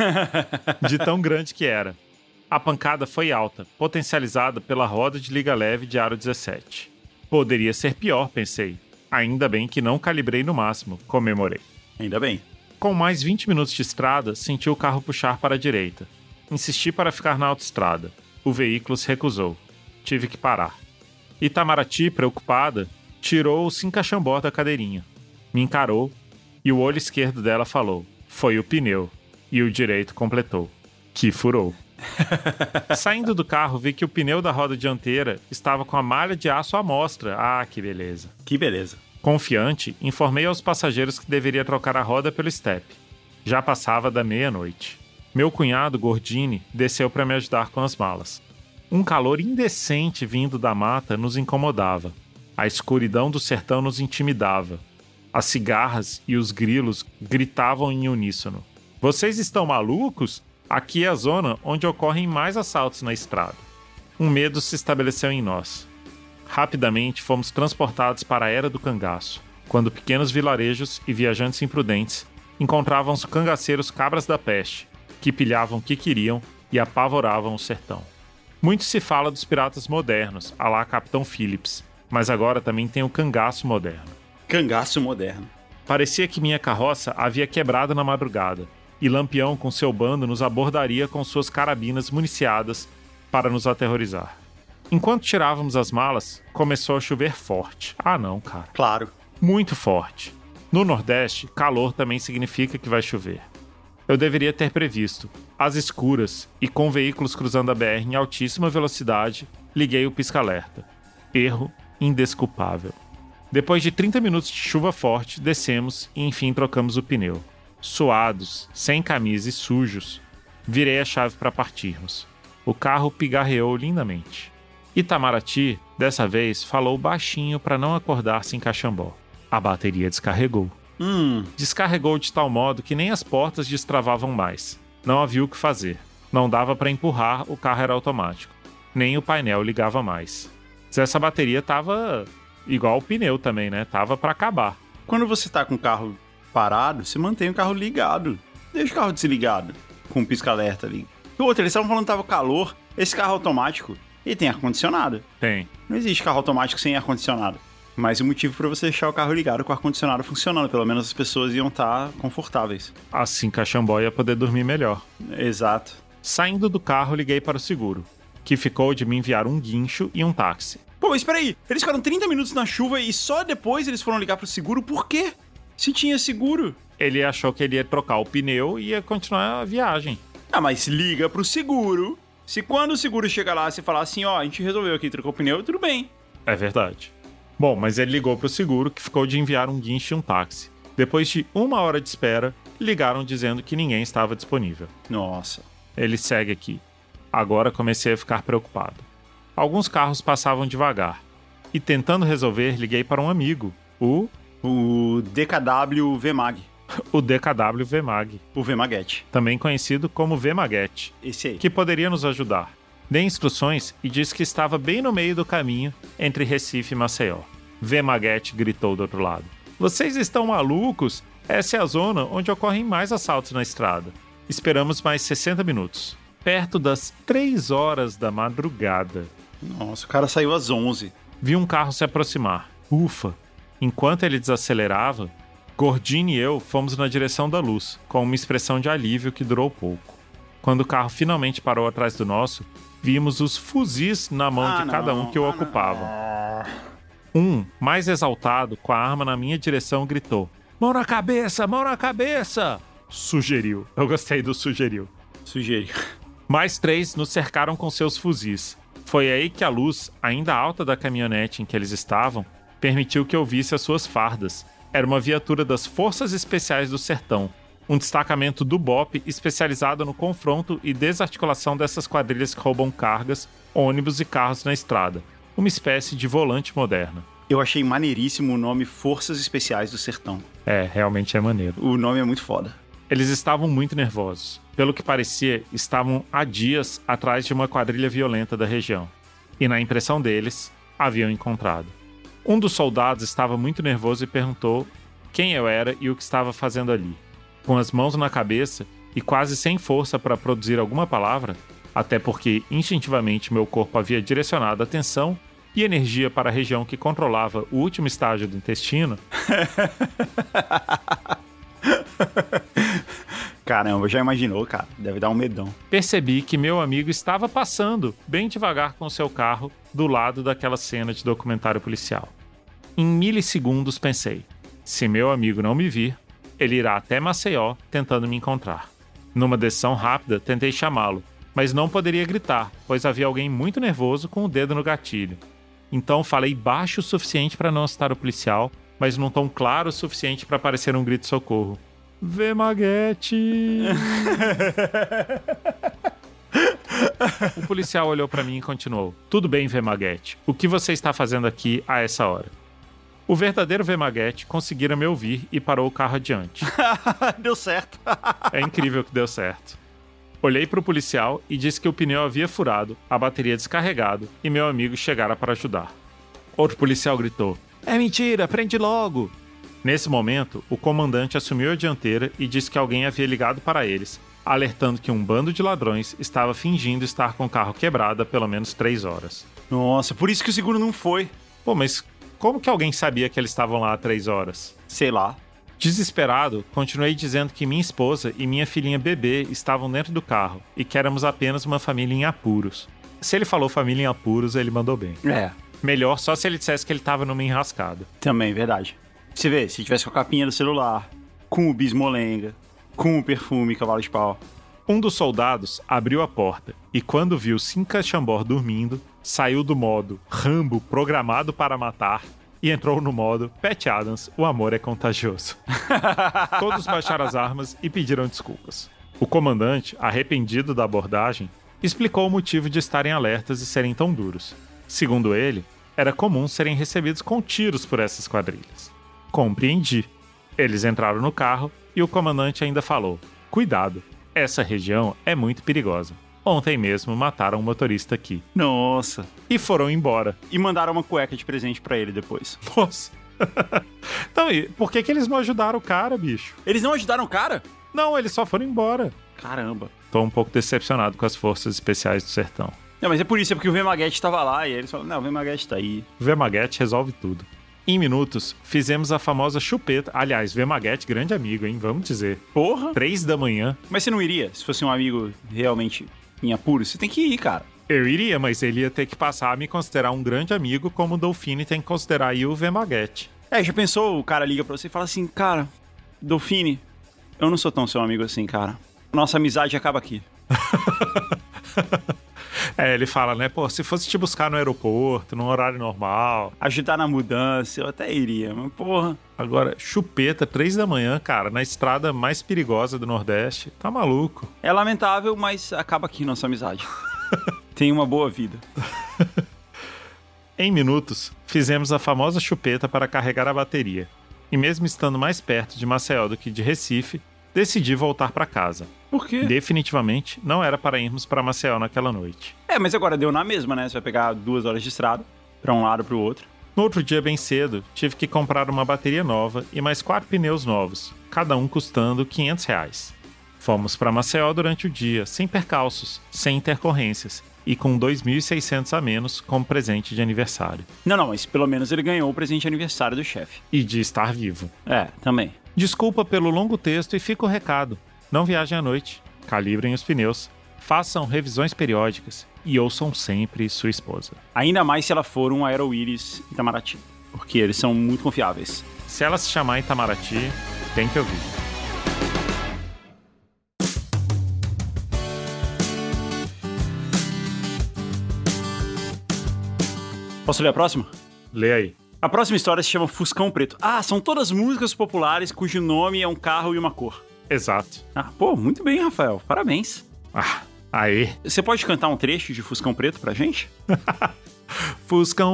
De tão grande que era. A pancada foi alta, potencializada pela roda de liga leve de aro 17. Poderia ser pior, pensei. Ainda bem que não calibrei no máximo, comemorei. Ainda bem. Com mais 20 minutos de estrada, senti o carro puxar para a direita. Insisti para ficar na autoestrada. O veículo se recusou. Tive que parar. Itamaraty, preocupada, tirou o cinca-chambó da cadeirinha. Me encarou e o olho esquerdo dela falou: foi o pneu. E o direito completou: que furou. Saindo do carro, vi que o pneu da roda dianteira estava com a malha de aço à mostra. Ah, que beleza. Que beleza. Confiante, informei aos passageiros que deveria trocar a roda pelo step. Já passava da meia-noite. Meu cunhado, Gordini, desceu para me ajudar com as malas. Um calor indecente vindo da mata nos incomodava. A escuridão do sertão nos intimidava. As cigarras e os grilos gritavam em uníssono. Vocês estão malucos? Aqui é a zona onde ocorrem mais assaltos na estrada. Um medo se estabeleceu em nós. Rapidamente fomos transportados para a era do cangaço, quando pequenos vilarejos e viajantes imprudentes encontravam os cangaceiros cabras da peste, que pilhavam o que queriam e apavoravam o sertão. Muito se fala dos piratas modernos, à la Capitão Phillips, mas agora também tem o cangaço moderno. Cangaço moderno. Parecia que minha carroça havia quebrado na madrugada, e Lampião com seu bando nos abordaria com suas carabinas municiadas para nos aterrorizar. Enquanto tirávamos as malas, começou a chover forte. Ah não, cara. Claro. Muito forte. No Nordeste, calor também significa que vai chover. Eu deveria ter previsto. Às escuras e com veículos cruzando a BR em altíssima velocidade, liguei o pisca-alerta. Erro indesculpável. Depois de 30 minutos de chuva forte, descemos e enfim trocamos o pneu. Suados, sem camisa e sujos, virei a chave para partirmos. O carro pigarreou lindamente. Itamaraty, dessa vez, falou baixinho para não acordar-se em Caxambó. A bateria descarregou. Descarregou de tal modo que nem as portas destravavam mais. Não havia o que fazer. Não dava para empurrar, o carro era automático. Nem o painel ligava mais. Essa bateria tava igual o pneu também, né? Tava para acabar. Quando você tá com o carro parado, você mantém o carro ligado. Deixa o carro desligado, com o pisca-alerta ali. E outra, eles estavam falando que tava calor. Esse carro automático, ele tem ar-condicionado. Tem. Não existe carro automático sem ar-condicionado. Mas o motivo para você deixar o carro ligado com o ar-condicionado funcionando. Pelo menos as pessoas iam estar confortáveis. Assim Caxambó ia poder dormir melhor. Exato. Saindo do carro, liguei para o seguro, que ficou de me enviar um guincho e um táxi. Pô, mas peraí, eles ficaram 30 minutos na chuva e só depois eles foram ligar pro seguro? Por quê? Se tinha seguro. Ele achou que ele ia trocar o pneu e ia continuar a viagem. Ah, mas liga pro seguro. Se quando o seguro chegar lá e falar assim, a gente resolveu aqui, trocou o pneu, tudo bem. É verdade. Bom, mas ele ligou pro seguro, que ficou de enviar um guincho e um táxi. Depois de 1 hora de espera, ligaram dizendo que ninguém estava disponível. Nossa. Ele segue aqui. Agora comecei a ficar preocupado. Alguns carros passavam devagar. E tentando resolver, liguei para um amigo, o DKW VMAG. O DKW VMAG. O VMAGET. Também conhecido como VMAGET. Esse aí. Que poderia nos ajudar. Dei instruções e disse que estava bem no meio do caminho entre Recife e Maceió. Vemaguete gritou do outro lado. Vocês estão malucos? Essa é a zona onde ocorrem mais assaltos na estrada. Esperamos mais 60 minutos. Perto das 3 horas da madrugada. Nossa, o cara saiu às 11. Vi um carro se aproximar. Ufa! Enquanto ele desacelerava, Gordini e eu fomos na direção da luz, com uma expressão de alívio que durou pouco. Quando o carro finalmente parou atrás do nosso, vimos os fuzis na mão de cada um que o ocupavam. Um, mais exaltado, com a arma na minha direção, gritou: Mão na cabeça! Mão na cabeça! Sugeriu. Eu gostei do sugeriu. Sugeriu. Mais 3 nos cercaram com seus fuzis. Foi aí que a luz, ainda alta da caminhonete em que eles estavam, permitiu que eu visse as suas fardas. Era uma viatura das Forças Especiais do Sertão, um destacamento do BOPE especializado no confronto e desarticulação dessas quadrilhas que roubam cargas, ônibus e carros na estrada. Uma espécie de volante moderno. Eu achei maneiríssimo o nome Forças Especiais do Sertão. É, realmente é maneiro. O nome é muito foda. Eles estavam muito nervosos. Pelo que parecia, estavam há dias atrás de uma quadrilha violenta da região. E na impressão deles, haviam encontrado. Um dos soldados estava muito nervoso e perguntou quem eu era e o que estava fazendo ali. Com as mãos na cabeça e quase sem força para produzir alguma palavra, até porque instintivamente meu corpo havia direcionado atenção e energia para a região que controlava o último estágio do intestino. Caramba, já imaginou, cara? Deve dar um medão. Percebi que meu amigo estava passando, bem devagar com seu carro, do lado daquela cena de documentário policial. Em milissegundos pensei, se meu amigo não me vir, ele irá até Maceió tentando me encontrar. Numa decisão rápida, tentei chamá-lo, mas não poderia gritar, pois havia alguém muito nervoso com o dedo no gatilho. Então falei baixo o suficiente para não assustar o policial, mas num tom claro o suficiente para parecer um grito de socorro. Vemaguete! O policial olhou para mim e continuou. Tudo bem, Vemaguete. O que você está fazendo aqui a essa hora? O verdadeiro Vemaguete conseguira me ouvir e parou o carro adiante. Deu certo. É incrível que deu certo. Olhei para o policial e disse que o pneu havia furado, a bateria descarregado e meu amigo chegara para ajudar. Outro policial gritou: É mentira, prende logo! Nesse momento, o comandante assumiu a dianteira e disse que alguém havia ligado para eles, alertando que um bando de ladrões estava fingindo estar com o carro quebrado há pelo menos 3 horas. Nossa, por isso que o seguro não foi. Pô, mas como que alguém sabia que eles estavam lá há 3 horas? Sei lá. Desesperado, continuei dizendo que minha esposa e minha filhinha bebê estavam dentro do carro e que éramos apenas uma família em apuros. Se ele falou família em apuros, ele mandou bem. É. Melhor só se ele dissesse que ele estava numa enrascada. Também, verdade. Você vê, se tivesse com a capinha do celular, com o bismolenga, com o perfume cavalo de pau. Um dos soldados abriu a porta e quando viu Simca Chambord dormindo, saiu do modo Rambo programado para matar e entrou no modo Pat Adams, o amor é contagioso. Todos baixaram as armas e pediram desculpas. O comandante, arrependido da abordagem, explicou o motivo de estarem alertas e serem tão duros. Segundo ele, era comum serem recebidos com tiros por essas quadrilhas. Compreendi. Eles entraram no carro e o comandante ainda falou: Cuidado, essa região é muito perigosa. Ontem mesmo mataram um motorista aqui. Nossa. E foram embora. E mandaram uma cueca de presente pra ele depois. Nossa. Então, e por que eles não ajudaram o cara, bicho? Eles não ajudaram o cara? Não, eles só foram embora. Caramba. Tô um pouco decepcionado com as Forças Especiais do Sertão. Não, mas é por isso, é porque o Vemaguete tava lá e eles falaram, não, o Vemaguete tá aí. O Vemaguete resolve tudo. Em minutos, fizemos a famosa chupeta. Aliás, Vemaguete, grande amigo, hein? Vamos dizer. Porra. 3 da manhã. Mas você não iria? Se fosse um amigo realmente em apuros, você tem que ir, cara. Eu iria, mas ele ia ter que passar a me considerar um grande amigo, como o Dolphine tem que considerar aí o Vemaguete. É, já pensou, o cara liga pra você e fala assim, cara, Dolphine, eu não sou tão seu amigo assim, cara. Nossa amizade acaba aqui. É, ele fala, né, pô, se fosse te buscar no aeroporto, num horário normal... Ajudar na mudança, eu até iria, mas porra... Agora, chupeta, 3 da manhã, cara, na estrada mais perigosa do Nordeste, tá maluco. É lamentável, mas acaba aqui nossa amizade. Tem uma boa vida. Em minutos, fizemos a famosa chupeta para carregar a bateria. E mesmo estando mais perto de Maceió do que de Recife, decidi voltar para casa. Por quê? Definitivamente não era para irmos para Maceió naquela noite. Mas agora deu na mesma, né? Você vai pegar 2 horas de estrada, pra um lado, pro outro. No outro dia, bem cedo, tive que comprar uma bateria nova e mais 4 pneus novos, cada um custando R$500. Fomos para Maceió durante o dia, sem percalços, sem intercorrências, e com 2.600 a menos como presente de aniversário. Não, mas pelo menos ele ganhou o presente de aniversário do chefe. E de estar vivo. Também. Desculpa pelo longo texto e fica o recado. Não viajem à noite, calibrem os pneus, façam revisões periódicas e ouçam sempre sua esposa. Ainda mais se ela for um Aero-Iris Itamaraty, porque eles são muito confiáveis. Se ela se chamar Itamaraty, tem que ouvir. Posso ler a próxima? Lê aí. A próxima história se chama Fuscão Preto. São todas músicas populares cujo nome é um carro e uma cor. Exato. Muito bem, Rafael. Parabéns. Aê. Você pode cantar um trecho de Fuscão Preto pra gente? Fuscão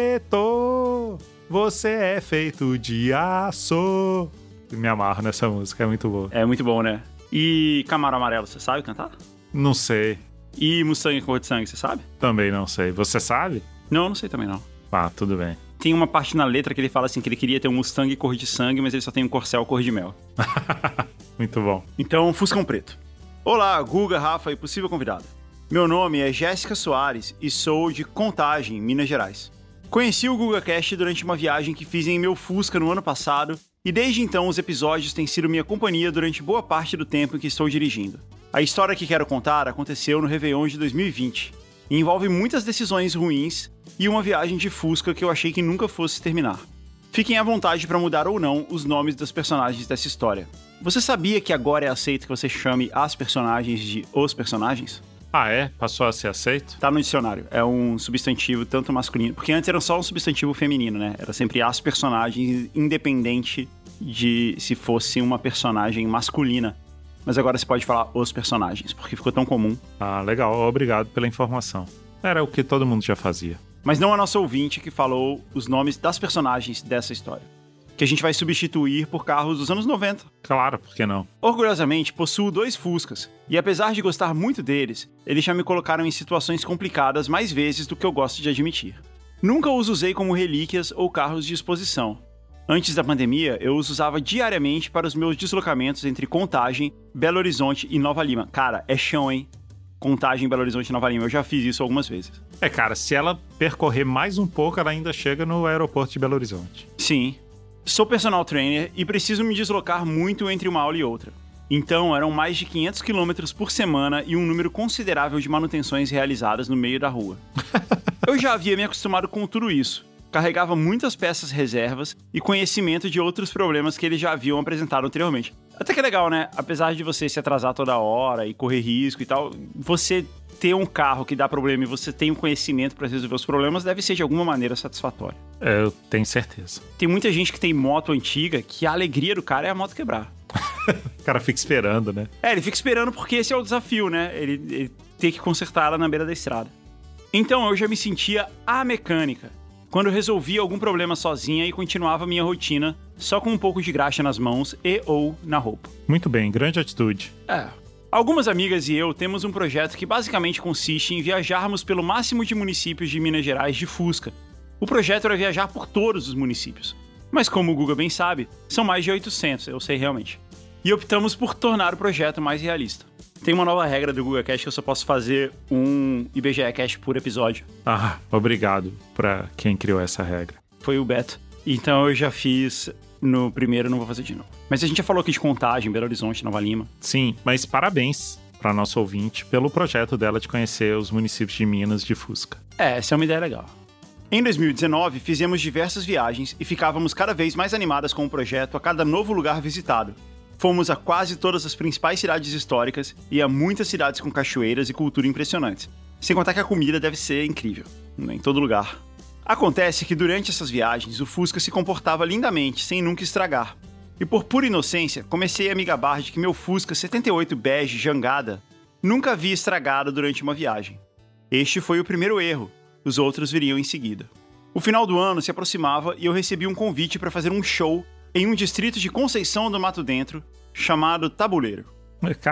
Preto, você é feito de aço. Me amarro nessa música, é muito boa. É muito bom, né? E Camaro Amarelo, você sabe cantar? Não sei. E Mustang Cor de Sangue, você sabe? Também não sei. Você sabe? Não sei também não. Tudo bem. Tem uma parte na letra que ele fala assim que ele queria ter um Mustang cor de sangue, mas ele só tem um Corcel cor de mel. Muito bom. Então, Fuscão Preto. Olá, Guga, Rafa e possível convidada. Meu nome é Jéssica Soares e sou de Contagem, Minas Gerais. Conheci o GugaCast durante uma viagem que fiz em meu Fusca no ano passado e desde então os episódios têm sido minha companhia durante boa parte do tempo em que estou dirigindo. A história que quero contar aconteceu no Réveillon de 2020 e envolve muitas decisões ruins e uma viagem de Fusca que eu achei que nunca fosse terminar. Fiquem à vontade para mudar ou não os nomes dos personagens dessa história. Você sabia que agora é aceito que você chame as personagens de os personagens? Passou a ser aceito? Tá no dicionário. É um substantivo tanto masculino... Porque antes era só um substantivo feminino, né? Era sempre as personagens, independente de se fosse uma personagem masculina. Mas agora você pode falar os personagens, porque ficou tão comum. Legal. Obrigado pela informação. Era o que todo mundo já fazia. Mas não a nossa ouvinte que falou os nomes das personagens dessa história, que a gente vai substituir por carros dos anos 90. Claro, por que não? Orgulhosamente, possuo 2 Fuscas, e apesar de gostar muito deles, eles já me colocaram em situações complicadas mais vezes do que eu gosto de admitir. Nunca os usei como relíquias ou carros de exposição. Antes da pandemia, eu os usava diariamente para os meus deslocamentos entre Contagem, Belo Horizonte e Nova Lima. Cara, é chão, hein? Contagem, Belo Horizonte e Nova Lima. Eu já fiz isso algumas vezes. Cara, se ela percorrer mais um pouco, ela ainda chega no aeroporto de Belo Horizonte. Sim. Sou personal trainer e preciso me deslocar muito entre uma aula e outra. Então, eram mais de 500 km por semana e um número considerável de manutenções realizadas no meio da rua. Eu já havia me acostumado com tudo isso. Carregava muitas peças reservas e conhecimento de outros problemas que eles já haviam apresentado anteriormente. Até que é legal, né? Apesar de você se atrasar toda hora e correr risco e tal, você ter um carro que dá problema e você tem um conhecimento para resolver os problemas deve ser de alguma maneira satisfatório. Eu tenho certeza. Tem muita gente que tem moto antiga que a alegria do cara é a moto quebrar. O cara fica esperando, né? Ele fica esperando porque esse é o desafio, né? Ele tem que consertar ela na beira da estrada. Então eu já me sentia a mecânica quando eu resolvia algum problema sozinha e continuava minha rotina só com um pouco de graxa nas mãos e ou na roupa. Muito bem, grande atitude. Algumas amigas e eu temos um projeto que basicamente consiste em viajarmos pelo máximo de municípios de Minas Gerais de Fusca. O projeto era viajar por todos os municípios. Mas como o Guga bem sabe, são mais de 800, eu sei realmente. E optamos por tornar o projeto mais realista. Tem uma nova regra do GugaCast que eu só posso fazer um IBGEcast por episódio. Obrigado pra quem criou essa regra. Foi o Beto. Então eu já fiz no primeiro, não vou fazer de novo. Mas a gente já falou aqui de Contagem, Belo Horizonte, Nova Lima. Sim, mas parabéns pra nossa ouvinte pelo projeto dela de conhecer os municípios de Minas de Fusca. Essa é uma ideia legal. Em 2019, fizemos diversas viagens e ficávamos cada vez mais animadas com o projeto a cada novo lugar visitado. Fomos a quase todas as principais cidades históricas e a muitas cidades com cachoeiras e cultura impressionantes. Sem contar que a comida deve ser incrível, em todo lugar. Acontece que durante essas viagens, o Fusca se comportava lindamente, sem nunca estragar. E por pura inocência, comecei a me gabar de que meu Fusca 78 bege jangada nunca havia estragado durante uma viagem. Este foi o primeiro erro, os outros viriam em seguida. O final do ano se aproximava e eu recebi um convite para fazer um show em um distrito de Conceição do Mato Dentro, chamado Tabuleiro. Cara,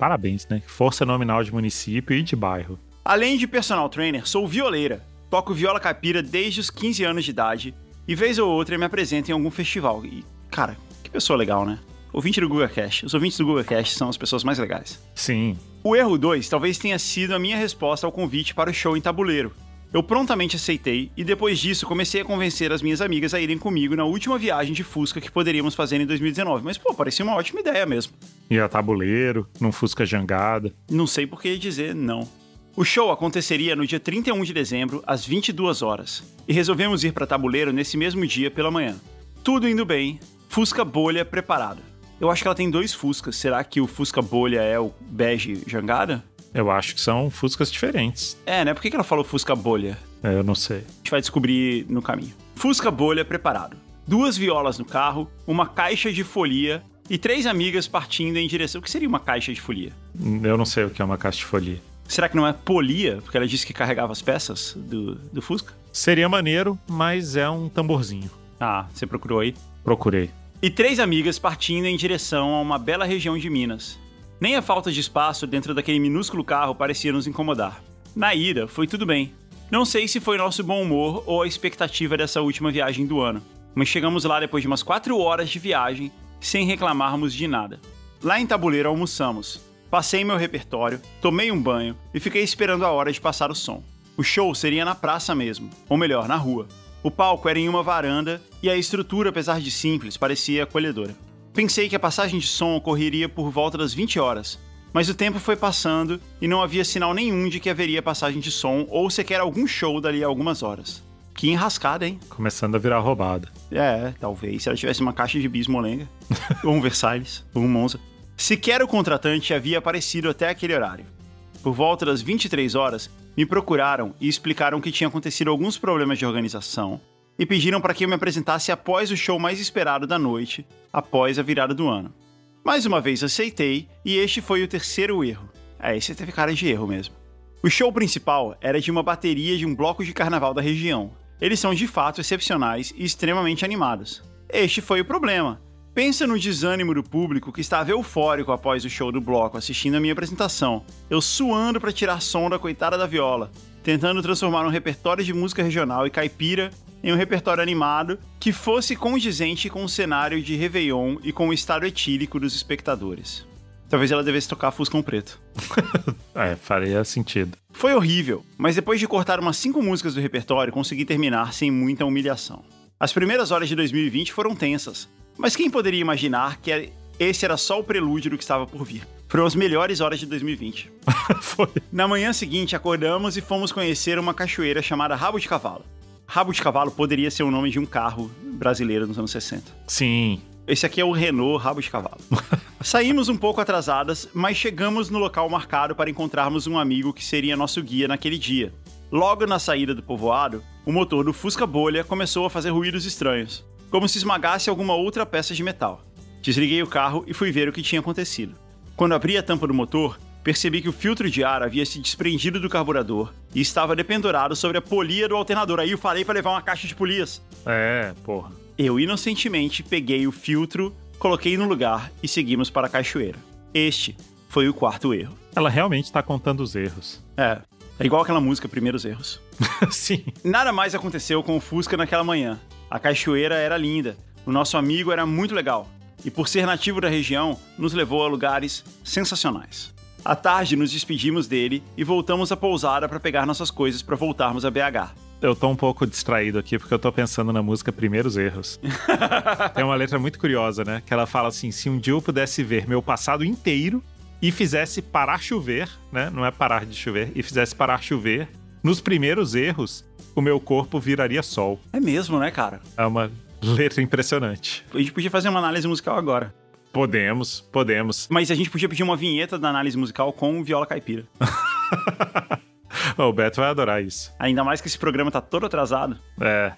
parabéns, né? Força nominal de município e de bairro. Além de personal trainer, sou violeira. Toco viola caipira desde os 15 anos de idade e vez ou outra me apresento em algum festival. E, cara, que pessoa legal, né? Ouvinte do GugaCast. Os ouvintes do GugaCast são as pessoas mais legais. Sim. O erro 2 talvez tenha sido a minha resposta ao convite para o show em tabuleiro. Eu prontamente aceitei e depois disso comecei a convencer as minhas amigas a irem comigo na última viagem de Fusca que poderíamos fazer em 2019. Mas, pô, parecia uma ótima ideia mesmo. E a tabuleiro, num Fusca jangada. Não sei por que dizer não. O show aconteceria no dia 31 de dezembro, às 22 horas. E resolvemos ir para tabuleiro nesse mesmo dia pela manhã. Tudo indo bem, Fusca bolha preparado. Eu acho que ela tem 2 Fuscas. Será que o Fusca bolha é o bege jangada? Eu acho que são Fuscas diferentes. É, né? Por que ela falou Fusca bolha? Eu não sei. A gente vai descobrir no caminho. Fusca bolha preparado. 2 violas no carro, uma caixa de folia e 3 amigas partindo em direção... O que seria uma caixa de folia? Eu não sei o que é uma caixa de folia. Será que não é polia? Porque ela disse que carregava as peças do Fusca? Seria maneiro, mas é um tamborzinho. Ah, você procurou aí? Procurei. E 3 amigas partindo em direção a uma bela região de Minas. Nem a falta de espaço dentro daquele minúsculo carro parecia nos incomodar. Na ida, foi tudo bem. Não sei se foi nosso bom humor ou a expectativa dessa última viagem do ano, mas chegamos lá depois de umas 4 horas de viagem, sem reclamarmos de nada. Lá em Tabuleiro almoçamos. Passei meu repertório, tomei um banho e fiquei esperando a hora de passar o som. O show seria na praça mesmo, ou melhor, na rua. O palco era em uma varanda e a estrutura, apesar de simples, parecia acolhedora. Pensei que a passagem de som ocorreria por volta das 20 horas, mas o tempo foi passando e não havia sinal nenhum de que haveria passagem de som ou sequer algum show dali a algumas horas. Que enrascada, hein? Começando a virar roubada. É, talvez, se ela tivesse uma caixa de bis molenga, ou um Versalhes, ou um Monza. Sequer o contratante havia aparecido até aquele horário. Por volta das 23 horas, me procuraram e explicaram que tinha acontecido alguns problemas de organização e pediram para que eu me apresentasse após o show mais esperado da noite, após a virada do ano. Mais uma vez aceitei, e este foi o terceiro erro. Esse teve cara de erro mesmo. O show principal era de uma bateria de um bloco de carnaval da região. Eles são de fato excepcionais e extremamente animados. Este foi o problema. Pensa no desânimo do público que estava eufórico após o show do bloco assistindo a minha apresentação. Eu suando para tirar som da coitada da viola, tentando transformar um repertório de música regional e caipira em um repertório animado que fosse condizente com o cenário de Réveillon e com o estado etílico dos espectadores. Talvez ela devesse tocar Fuscão Preto. Faria sentido. Foi horrível, mas depois de cortar umas 5 músicas do repertório, consegui terminar sem muita humilhação. As primeiras horas de 2020 foram tensas, mas quem poderia imaginar que esse era só o prelúdio do que estava por vir? Foram as melhores horas de 2020. Foi. Na manhã seguinte, acordamos e fomos conhecer uma cachoeira chamada Rabo de Cavalo. Rabo de Cavalo poderia ser o nome de um carro brasileiro nos anos 60. Sim. Esse aqui é o Renault Rabo de Cavalo. Saímos um pouco atrasadas, mas chegamos no local marcado para encontrarmos um amigo que seria nosso guia naquele dia. Logo na saída do povoado, o motor do Fusca Bolha começou a fazer ruídos estranhos, como se esmagasse alguma outra peça de metal. Desliguei o carro e fui ver o que tinha acontecido. Quando abri a tampa do motor, percebi que o filtro de ar havia se desprendido do carburador e estava dependurado sobre a polia do alternador. Aí eu falei para levar uma caixa de polias. Porra. Eu inocentemente peguei o filtro, coloquei no lugar e seguimos para a cachoeira. Este foi o 4º erro. Ela realmente está contando os erros. É igual aquela música Primeiros Erros. Sim. Nada mais aconteceu com o Fusca naquela manhã. A cachoeira era linda, o nosso amigo era muito legal e, por ser nativo da região, nos levou a lugares sensacionais. À tarde, nos despedimos dele e voltamos à pousada para pegar nossas coisas para voltarmos a BH. Eu tô um pouco distraído aqui porque eu tô pensando na música Primeiros Erros. Tem uma letra muito curiosa, né? Que ela fala assim: se um dia eu pudesse ver meu passado inteiro e fizesse parar chover, né? Não é parar de chover, e fizesse parar chover, nos primeiros erros, o meu corpo viraria sol. É mesmo, né, cara? É uma letra impressionante. A gente podia fazer uma análise musical agora. Podemos. Mas a gente podia pedir uma vinheta da análise musical com viola caipira. O Beto vai adorar isso. Ainda mais que esse programa tá todo atrasado. É.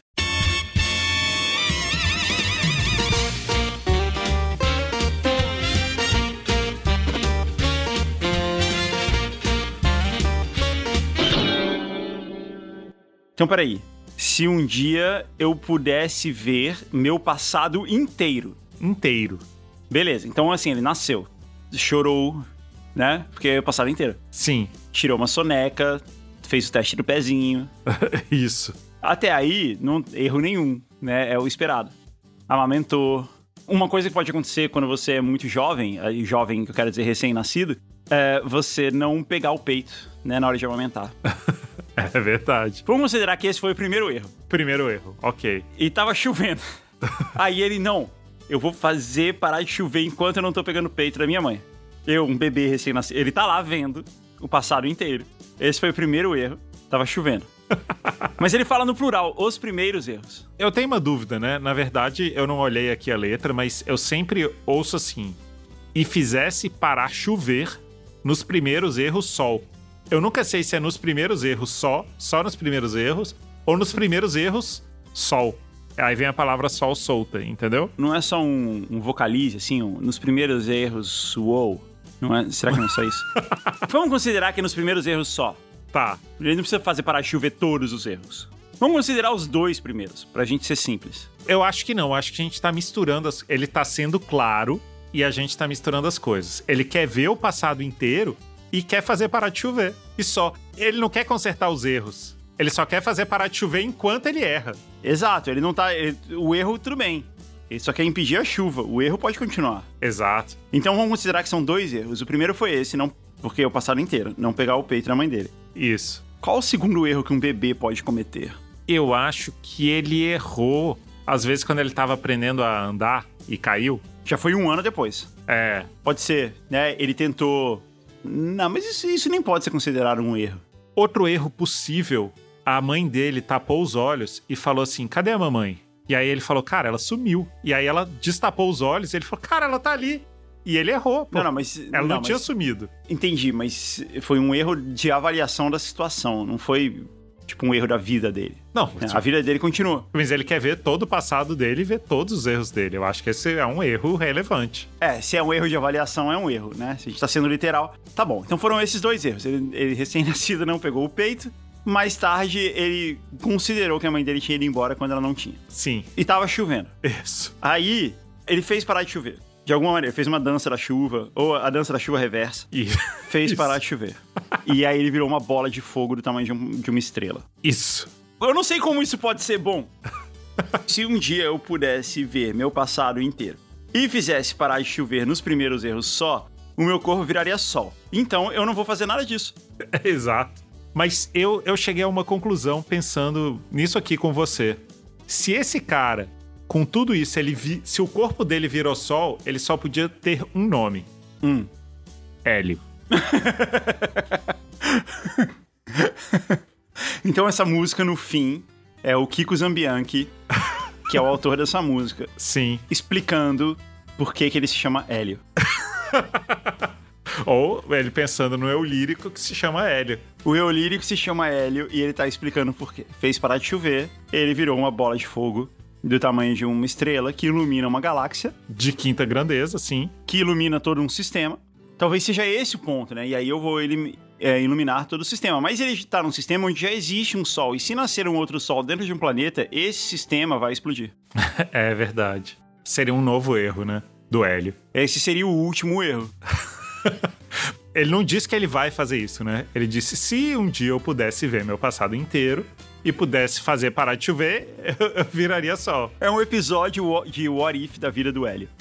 Então, peraí. Se um dia eu pudesse ver meu passado inteiro. Inteiro. Beleza, então assim, ele nasceu, chorou, né? Porque é o passado inteiro. Sim. Tirou uma soneca, fez o teste do pezinho. Isso. Até aí, não erro nenhum, né? É o esperado. Amamentou. Uma coisa que pode acontecer quando você é muito jovem, jovem que eu quero dizer recém-nascido, é você não pegar o peito, né, na hora de amamentar. É verdade. Vamos considerar que esse foi o primeiro erro. Primeiro erro, ok. E tava chovendo. Aí ele, não, eu vou fazer parar de chover enquanto eu não tô pegando o peito da minha mãe. Eu, um bebê recém-nascido, ele tá lá vendo o passado inteiro. Esse foi o primeiro erro, tava chovendo. Mas ele fala no plural, os primeiros erros. Eu tenho uma dúvida, né? Na verdade, eu não olhei aqui a letra, mas eu sempre ouço assim: e fizesse parar chover nos primeiros erros sol. Eu nunca sei se é nos primeiros erros só nos primeiros erros, ou nos primeiros erros sol. Aí vem a palavra sol solta, entendeu? Não é só um vocalize, assim, nos primeiros erros, uou. Não é? Será que não é só isso? Vamos considerar que nos primeiros erros só. Tá. A gente não precisa fazer parar de chover todos os erros. Vamos considerar os dois primeiros, pra gente ser simples. Eu acho que não, acho que a gente tá misturando ele tá sendo claro e a gente tá misturando as coisas. Ele quer ver o passado inteiro e quer fazer parar de chover. E só. Ele não quer consertar os erros. Ele só quer fazer parar de chover enquanto ele erra. Exato, ele não tá... o erro, tudo bem. Ele só quer impedir a chuva. O erro pode continuar. Exato. Então vamos considerar que são dois erros. O primeiro foi esse, não, porque é o passado inteiro. Não pegar o peito da mãe dele. Isso. Qual o segundo erro que um bebê pode cometer? Eu acho que ele errou. Às vezes, quando ele tava aprendendo a andar e caiu. Já foi 1 ano depois. É. Pode ser, né? Ele tentou... Não, mas isso nem pode ser considerado um erro. Outro erro possível, a mãe dele tapou os olhos e falou assim, cadê a mamãe? E aí ele falou, cara, ela sumiu. E aí ela destapou os olhos e ele falou, cara, ela tá ali. E ele errou, pô. Mas... Ela não tinha sumido. Entendi, mas foi um erro de avaliação da situação. Não foi, tipo, um erro da vida dele. Não. A vida dele continua. Mas ele quer ver todo o passado dele e ver todos os erros dele. Eu acho que esse é um erro relevante. Se é um erro de avaliação, é um erro, né? Se a gente tá sendo literal. Tá bom, então foram esses dois erros. Ele recém-nascido não pegou o peito. Mais tarde, ele considerou que a mãe dele tinha ido embora quando ela não tinha. Sim. E tava chovendo. Isso. Aí, ele fez parar de chover. De alguma maneira, fez uma dança da chuva, ou a dança da chuva reversa. Fez parar de chover. E aí ele virou uma bola de fogo do tamanho de uma estrela. Isso. Eu não sei como isso pode ser bom. Se um dia eu pudesse ver meu passado inteiro e fizesse parar de chover nos primeiros erros só, o meu corpo viraria sol. Então eu não vou fazer nada disso. Exato. Mas eu cheguei a uma conclusão pensando nisso aqui com você. Se esse cara... Com tudo isso, se o corpo dele virou sol, ele só podia ter um nome. Hélio. Então essa música, no fim, é o Kiko Zambianchi, que é o autor dessa música. Sim. Explicando por que ele se chama Hélio. Ou ele pensando no eu lírico que se chama Hélio. O eu lírico se chama Hélio e ele tá explicando por quê. Fez parar de chover, ele virou uma bola de fogo do tamanho de uma estrela que ilumina uma galáxia. De quinta grandeza, sim. Que ilumina todo um sistema. Talvez seja esse o ponto, né? E aí eu vou iluminar todo o sistema. Mas ele está num sistema onde já existe um Sol. E se nascer um outro Sol dentro de um planeta, esse sistema vai explodir. É verdade. Seria um novo erro, né? Do Hélio. Esse seria o último erro. Ele não disse que ele vai fazer isso, né? Ele disse, se um dia eu pudesse ver meu passado inteiro e pudesse fazer parar de chover, eu viraria sol. É um episódio de What If da vida do Hélio.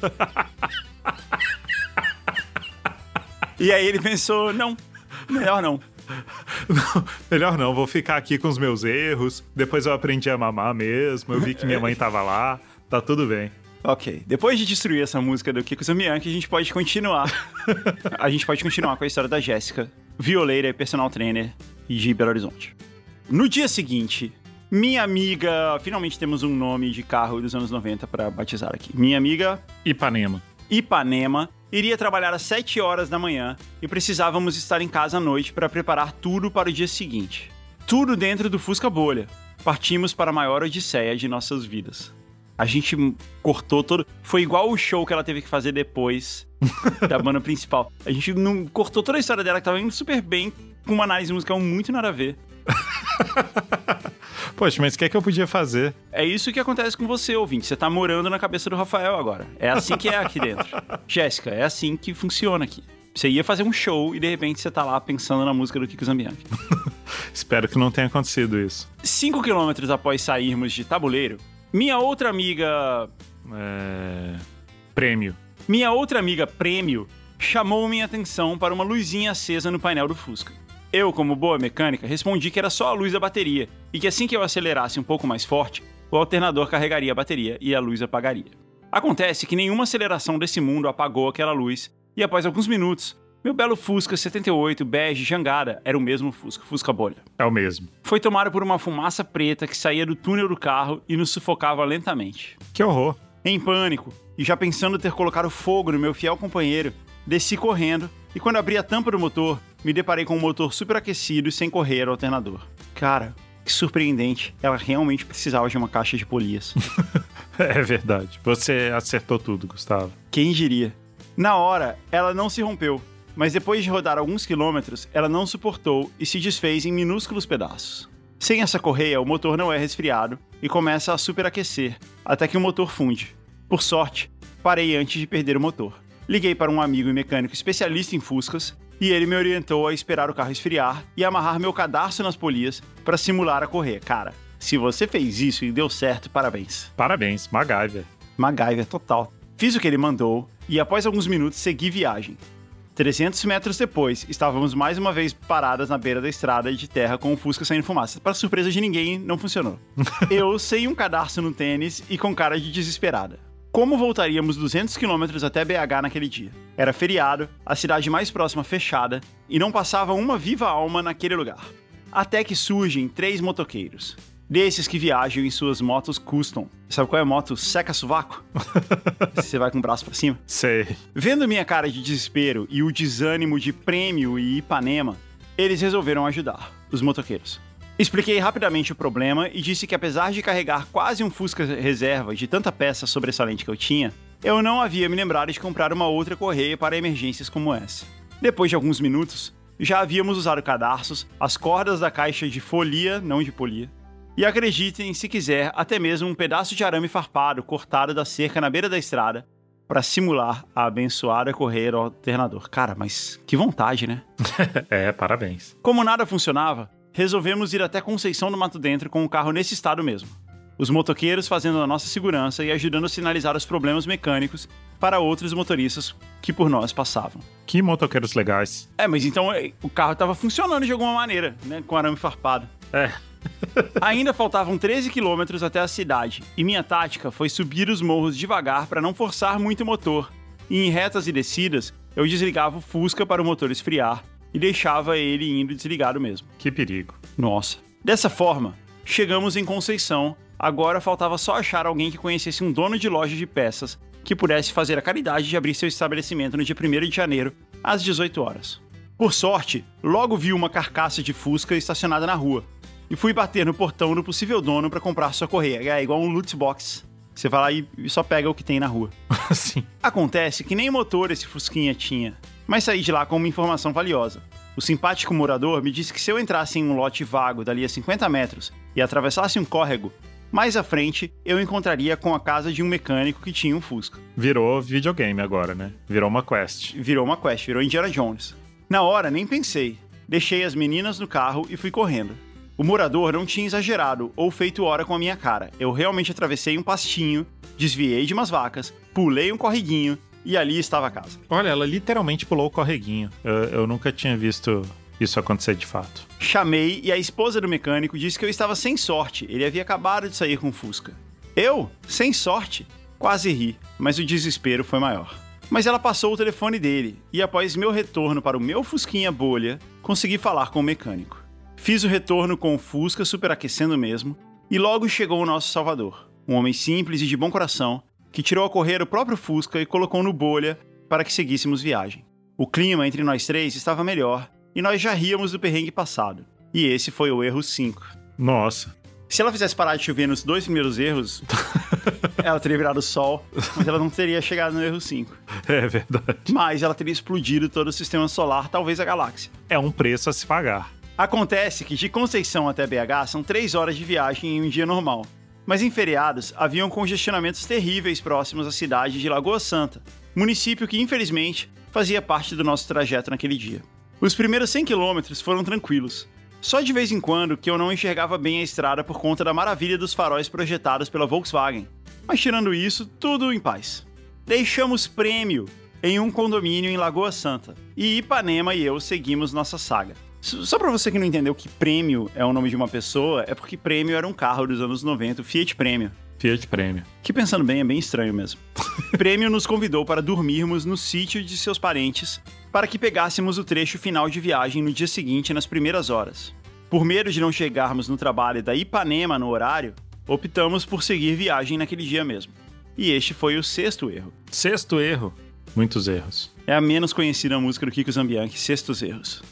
E aí ele pensou, não, melhor não. Não, melhor não, vou ficar aqui com os meus erros. Depois eu aprendi a mamar mesmo, eu vi que minha mãe tava lá, tá tudo bem. Ok, depois de destruir essa música do Kiko Zambianchi, a gente pode continuar. A gente pode continuar com a história da Jéssica, violeira e personal trainer de Belo Horizonte. No dia seguinte, minha amiga... Finalmente temos um nome de carro dos anos 90 pra batizar aqui. Minha amiga... Ipanema iria trabalhar às 7 horas da manhã e precisávamos estar em casa à noite para preparar tudo para o dia seguinte. Tudo dentro do Fusca Bolha. Partimos para a maior odisseia de nossas vidas. A gente cortou todo... Foi igual o show que ela teve que fazer depois da banda principal. A gente não cortou toda a história dela, que tava indo super bem, com uma análise musical muito nada a ver. Poxa, mas o que é que eu podia fazer? É isso que acontece com você, ouvinte. Você tá morando na cabeça do Rafael agora. É assim que é aqui dentro. Jéssica, é assim que funciona aqui. Você ia fazer um show e de repente você tá lá pensando na música do Kiko Zambianchi. Espero que não tenha acontecido isso. 5 quilômetros após sairmos de Tabuleiro, minha outra amiga Prêmio. chamou minha atenção para uma luzinha acesa no painel do Fusca. Eu, como boa mecânica, respondi que era só a luz da bateria e que assim que eu acelerasse um pouco mais forte, o alternador carregaria a bateria e a luz apagaria. Acontece que nenhuma aceleração desse mundo apagou aquela luz e após alguns minutos, meu belo Fusca 78 bege jangada era o mesmo Fusca bolha. É o mesmo. Foi tomado por uma fumaça preta que saía do túnel do carro e nos sufocava lentamente. Que horror. Em pânico, e já pensando ter colocado fogo no meu fiel companheiro, desci correndo e quando abri a tampa do motor, me deparei com um motor superaquecido e sem correia ao alternador. Cara, que surpreendente, ela realmente precisava de uma caixa de polias. É verdade, você acertou tudo, Gustavo. Quem diria? Na hora, ela não se rompeu, mas depois de rodar alguns quilômetros, ela não suportou e se desfez em minúsculos pedaços. Sem essa correia, o motor não é resfriado e começa a superaquecer, até que o motor funde. Por sorte, parei antes de perder o motor. Liguei para um amigo e mecânico especialista em Fuscas e ele me orientou a esperar o carro esfriar e amarrar meu cadarço nas polias para simular a correia. Cara, se você fez isso e deu certo, parabéns. Parabéns, MacGyver. MacGyver total. Fiz o que ele mandou e após alguns minutos segui viagem. 300 metros depois, estávamos mais uma vez paradas na beira da estrada de terra com o Fusca saindo fumaça. Para surpresa de ninguém, não funcionou. Eu sem um cadarço no tênis e com cara de desesperada. Como voltaríamos 200 quilômetros até BH naquele dia? Era feriado, a cidade mais próxima fechada e não passava uma viva alma naquele lugar. Até que surgem 3 motoqueiros. Desses que viajam em suas motos custom. Sabe qual é a moto? Seca-sovaco? Você vai com o braço pra cima? Sei. Vendo minha cara de desespero e o desânimo de Prêmio e Ipanema, eles resolveram ajudar, os motoqueiros. Expliquei rapidamente o problema e disse que apesar de carregar quase um Fusca reserva de tanta peça sobressalente que eu tinha, eu não havia me lembrado de comprar uma outra correia para emergências como essa. Depois de alguns minutos, já havíamos usado cadarços, as cordas da caixa de folia, não de polia, e acreditem, se quiser, até mesmo um pedaço de arame farpado cortado da cerca na beira da estrada para simular a abençoada correia do alternador. Cara, mas que vontade, né? Parabéns. Como nada funcionava, resolvemos ir até Conceição do Mato Dentro com o carro nesse estado mesmo. Os motoqueiros fazendo a nossa segurança e ajudando a sinalizar os problemas mecânicos para outros motoristas que por nós passavam. Que motoqueiros legais. Mas então o carro estava funcionando de alguma maneira, né? Com arame farpado. Ainda faltavam 13 quilômetros até a cidade, e minha tática foi subir os morros devagar para não forçar muito o motor, e em retas e descidas, eu desligava o Fusca para o motor esfriar, e deixava ele indo desligado mesmo. Que perigo. Nossa. Dessa forma, chegamos em Conceição, agora faltava só achar alguém que conhecesse um dono de loja de peças que pudesse fazer a caridade de abrir seu estabelecimento no dia 1º de janeiro, às 18 horas. Por sorte, logo vi uma carcaça de Fusca estacionada na rua, e fui bater no portão do possível dono para comprar sua correia. É igual um loot box. Você vai lá e só pega o que tem na rua. Sim. Acontece que nem motor esse Fusquinha tinha, mas saí de lá com uma informação valiosa. O simpático morador me disse que se eu entrasse em um lote vago dali a 50 metros e atravessasse um córrego, mais à frente eu encontraria com a casa de um mecânico que tinha um Fusca. Virou videogame agora, né? Virou uma quest. Virou Indiana Jones. Na hora, nem pensei. Deixei as meninas no carro e fui correndo. O morador não tinha exagerado ou feito hora com a minha cara. Eu realmente atravessei um pastinho, desviei de umas vacas, pulei um correguinho e ali estava a casa. Olha, ela literalmente pulou o correguinho. Eu nunca tinha visto isso acontecer de fato. Chamei e a esposa do mecânico disse que eu estava sem sorte. Ele havia acabado de sair com o Fusca. Eu? Sem sorte? Quase ri, mas o desespero foi maior. Mas ela passou o telefone dele e após meu retorno para o meu Fusquinha bolha, consegui falar com o mecânico. Fiz o retorno com o Fusca superaquecendo mesmo e logo chegou o nosso salvador. Um homem simples e de bom coração que tirou a correr o próprio Fusca e colocou no bolha para que seguíssemos viagem. O clima entre nós 3 estava melhor e nós já ríamos do perrengue passado. E esse foi o erro 5. Nossa. Se ela fizesse parar de chover nos 2 primeiros erros, ela teria virado sol, mas ela não teria chegado no erro 5. É verdade. Mas ela teria explodido todo o sistema solar, talvez a galáxia. É um preço a se pagar. Acontece que de Conceição até BH são 3 horas de viagem em um dia normal. Mas em feriados, haviam congestionamentos terríveis próximos à cidade de Lagoa Santa, município que, infelizmente, fazia parte do nosso trajeto naquele dia. Os primeiros 100 quilômetros foram tranquilos. Só de vez em quando que eu não enxergava bem a estrada por conta da maravilha dos faróis projetados pela Volkswagen. Mas tirando isso, tudo em paz. Deixamos Prêmio em um condomínio em Lagoa Santa. E Ipanema e eu seguimos nossa saga. Só pra você que não entendeu que Prêmio é o nome de uma pessoa, é porque Prêmio era um carro dos anos 90, o Fiat Prêmio. Fiat Prêmio. Que pensando bem, é bem estranho mesmo. Prêmio nos convidou para dormirmos no sítio de seus parentes, para que pegássemos o trecho final de viagem no dia seguinte nas primeiras horas. Por medo de não chegarmos no trabalho da Ipanema no horário, optamos por seguir viagem naquele dia mesmo. E este foi o sexto erro. Sexto erro. Muitos erros. É a menos conhecida música do Kiko Zambianchi, Sextos Erros.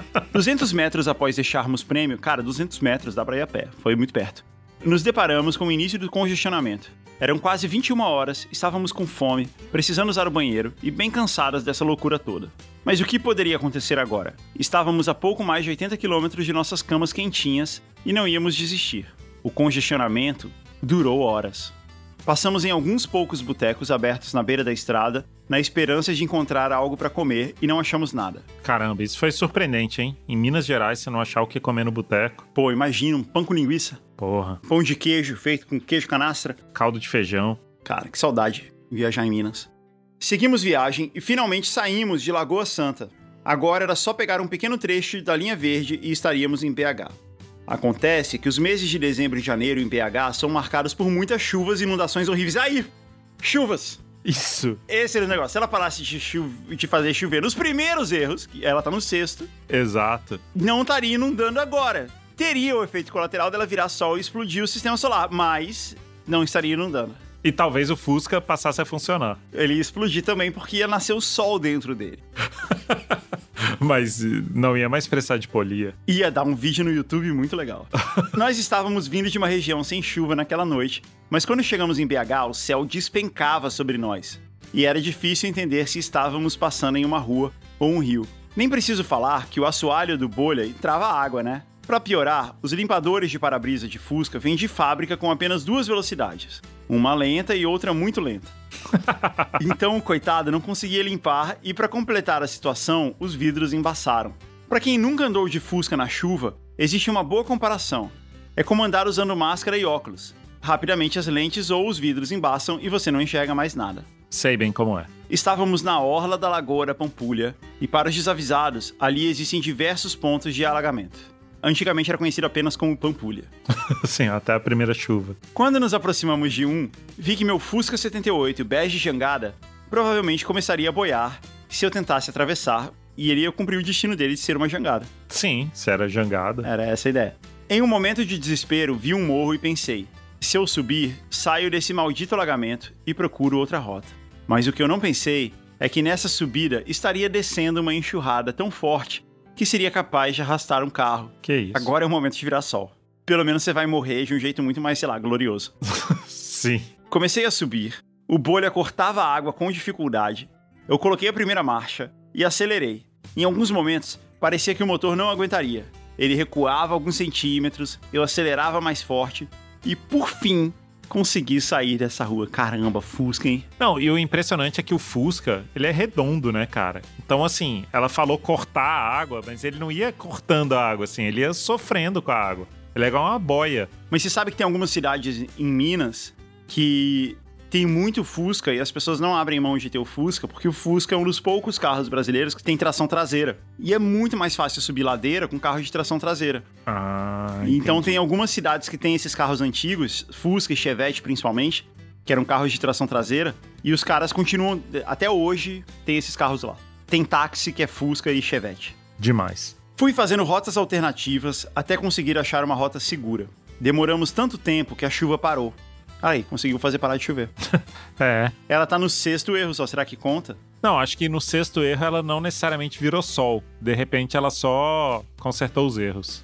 200 metros após deixarmos Prêmio, cara, 200 metros dá pra ir a pé, foi muito perto. Nos deparamos com o início do congestionamento. Eram quase 21 horas, estávamos com fome, precisando usar o banheiro e bem cansadas dessa loucura toda. Mas o que poderia acontecer agora? Estávamos a pouco mais de 80 quilômetros de nossas camas quentinhas e não íamos desistir. O congestionamento durou horas. Passamos em alguns poucos botecos abertos na beira da estrada, na esperança de encontrar algo para comer e não achamos nada. Caramba, isso foi surpreendente, hein? Em Minas Gerais, você não achar o que comer no boteco. Pô, imagina um pão com linguiça. Porra. Pão de queijo feito com queijo canastra. Caldo de feijão. Cara, que saudade viajar em Minas. Seguimos viagem e finalmente saímos de Lagoa Santa. Agora era só pegar um pequeno trecho da linha verde e estaríamos em BH. Acontece que os meses de dezembro e janeiro em BH são marcados por muitas chuvas e inundações horríveis. Aí, chuvas! Isso. Esse era o negócio. Se ela parasse de fazer chover nos primeiros erros, que ela tá no sexto, Exato. não estaria inundando agora. Teria o efeito colateral dela virar sol e explodir o sistema solar, mas não estaria inundando. E talvez o Fusca passasse a funcionar. Ele ia explodir também porque ia nascer o sol dentro dele. Mas não ia mais precisar de polia. Ia dar um vídeo no YouTube muito legal. Nós estávamos vindo de uma região sem chuva naquela noite, mas quando chegamos em BH, o céu despencava sobre nós. E era difícil entender se estávamos passando em uma rua ou um rio. Nem preciso falar que o assoalho do bolha entrava água, né? Pra piorar, os limpadores de para-brisa de Fusca vêm de fábrica com apenas 2 velocidades. Uma lenta e outra muito lenta. Então o coitado não conseguia limpar e para completar a situação, os vidros embaçaram. Para quem nunca andou de Fusca na chuva, existe uma boa comparação. É como andar usando máscara e óculos. Rapidamente as lentes ou os vidros embaçam e você não enxerga mais nada. Sei bem como é. Estávamos na orla da Lagoa da Pampulha e para os desavisados, ali existem diversos pontos de alagamento. Antigamente era conhecido apenas como Pampulha. Sim, até a primeira chuva. Quando nos aproximamos de vi que meu Fusca 78 bege jangada provavelmente começaria a boiar se eu tentasse atravessar e ele ia cumprir o destino dele de ser uma jangada. Sim, se era jangada. Era essa a ideia. Em um momento de desespero, vi um morro e pensei, se eu subir, saio desse maldito alagamento e procuro outra rota. Mas o que eu não pensei é que nessa subida estaria descendo uma enxurrada tão forte que seria capaz de arrastar um carro. Que isso? Agora é o momento de virar sol. Pelo menos você vai morrer de um jeito muito mais, sei lá, glorioso. Sim. Comecei a subir, o bolha cortava a água com dificuldade, eu coloquei a primeira marcha e acelerei. Em alguns momentos, parecia que o motor não aguentaria. Ele recuava alguns centímetros, eu acelerava mais forte e, por fim, consegui sair dessa rua. Caramba, Fusca, hein? Não, e o impressionante é que o Fusca, ele é redondo, né, cara? Então, assim, ela falou cortar a água, mas ele não ia cortando a água, assim, ele ia sofrendo com a água. Ele é igual uma boia. Mas você sabe que tem algumas cidades em Minas que tem muito Fusca e as pessoas não abrem mão de ter o Fusca, porque o Fusca é um dos poucos carros brasileiros que tem tração traseira. E é muito mais fácil subir ladeira com carro de tração traseira. Então tem algumas cidades que tem esses carros antigos, Fusca e Chevette principalmente, que eram carros de tração traseira, e os caras continuam, até hoje, tem esses carros lá. Tem táxi que é Fusca e Chevette. Demais. Fui fazendo rotas alternativas até conseguir achar uma rota segura. Demoramos tanto tempo que a chuva parou. Aí, conseguiu fazer parar de chover. É. Ela tá no sexto erro só, será que conta? Não, acho que no sexto erro ela não necessariamente virou sol. De repente ela só consertou os erros.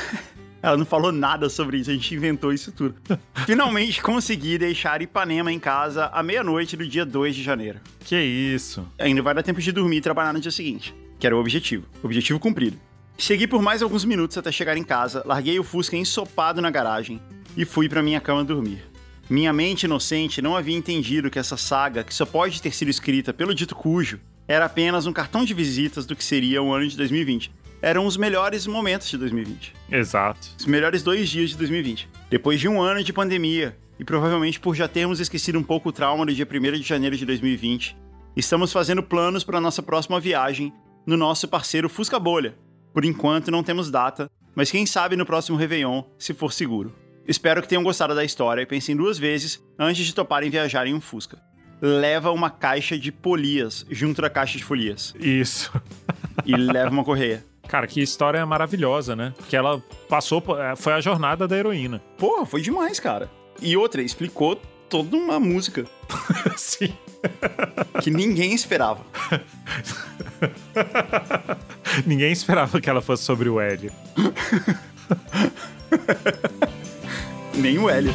Ela não falou nada sobre isso, a gente inventou isso tudo. Finalmente consegui deixar Ipanema em casa à meia-noite do dia 2 de janeiro. Que isso? Ainda vai dar tempo de dormir e trabalhar no dia seguinte, que era o objetivo. Objetivo cumprido. Segui por mais alguns minutos até chegar em casa, larguei o Fusca ensopado na garagem e fui pra minha cama dormir. Minha mente inocente não havia entendido que essa saga, que só pode ter sido escrita pelo dito cujo, era apenas um cartão de visitas do que seria o ano de 2020. Eram os melhores momentos de 2020. Exato. Os melhores 2 dias de 2020. Depois de um ano de pandemia, e provavelmente por já termos esquecido um pouco o trauma do dia 1º de janeiro de 2020, estamos fazendo planos para a nossa próxima viagem no nosso parceiro Fusca Bolha. Por enquanto não temos data, mas quem sabe no próximo Réveillon, se for seguro. Espero que tenham gostado da história e pensem 2 vezes antes de toparem viajar em um Fusca. Leva uma caixa de polias junto da caixa de folias. Isso. E leva uma correia. Cara, que história maravilhosa, né? Porque ela passou, foi a jornada da heroína. Porra, foi demais, cara. E outra, explicou toda uma música. Sim. Que ninguém esperava. Ninguém esperava que ela fosse sobre o Hélio. Nem o Hélio.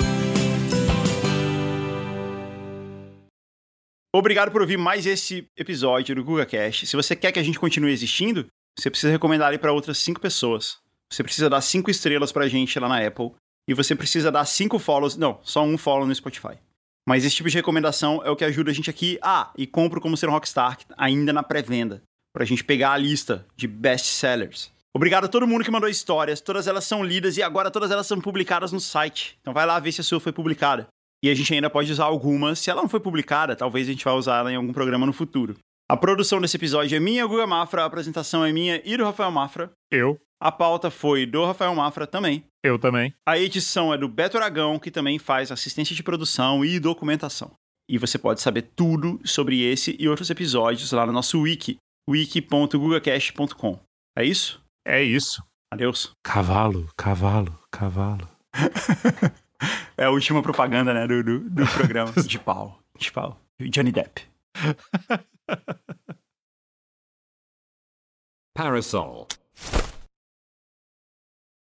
Obrigado por ouvir mais esse episódio do GugaCast. Se você quer que a gente continue existindo, você precisa recomendar ele para outras 5 pessoas. Você precisa dar 5 estrelas pra gente lá na Apple. E você precisa dar 5 follows. Não, só 1 follow no Spotify. Mas esse tipo de recomendação é o que ajuda a gente aqui. E compro Como Ser um Rockstar ainda na pré-venda. Pra gente pegar a lista de best-sellers. Obrigado a todo mundo que mandou histórias. Todas elas são lidas e agora todas elas são publicadas no site. Então vai lá ver se a sua foi publicada. E a gente ainda pode usar algumas. Se ela não foi publicada, talvez a gente vá usar ela em algum programa no futuro. A produção desse episódio é minha, Guga Mafra. A apresentação é minha e do Rafael Mafra. Eu. A pauta foi do Rafael Mafra também. Eu também. A edição é do Beto Aragão, que também faz assistência de produção e documentação. E você pode saber tudo sobre esse e outros episódios lá no nosso wiki, wiki.gugacast.com. É isso? É isso. Adeus. Cavalo, cavalo, cavalo. É a última propaganda, né, do programa. De pau. Johnny Depp. Parasol.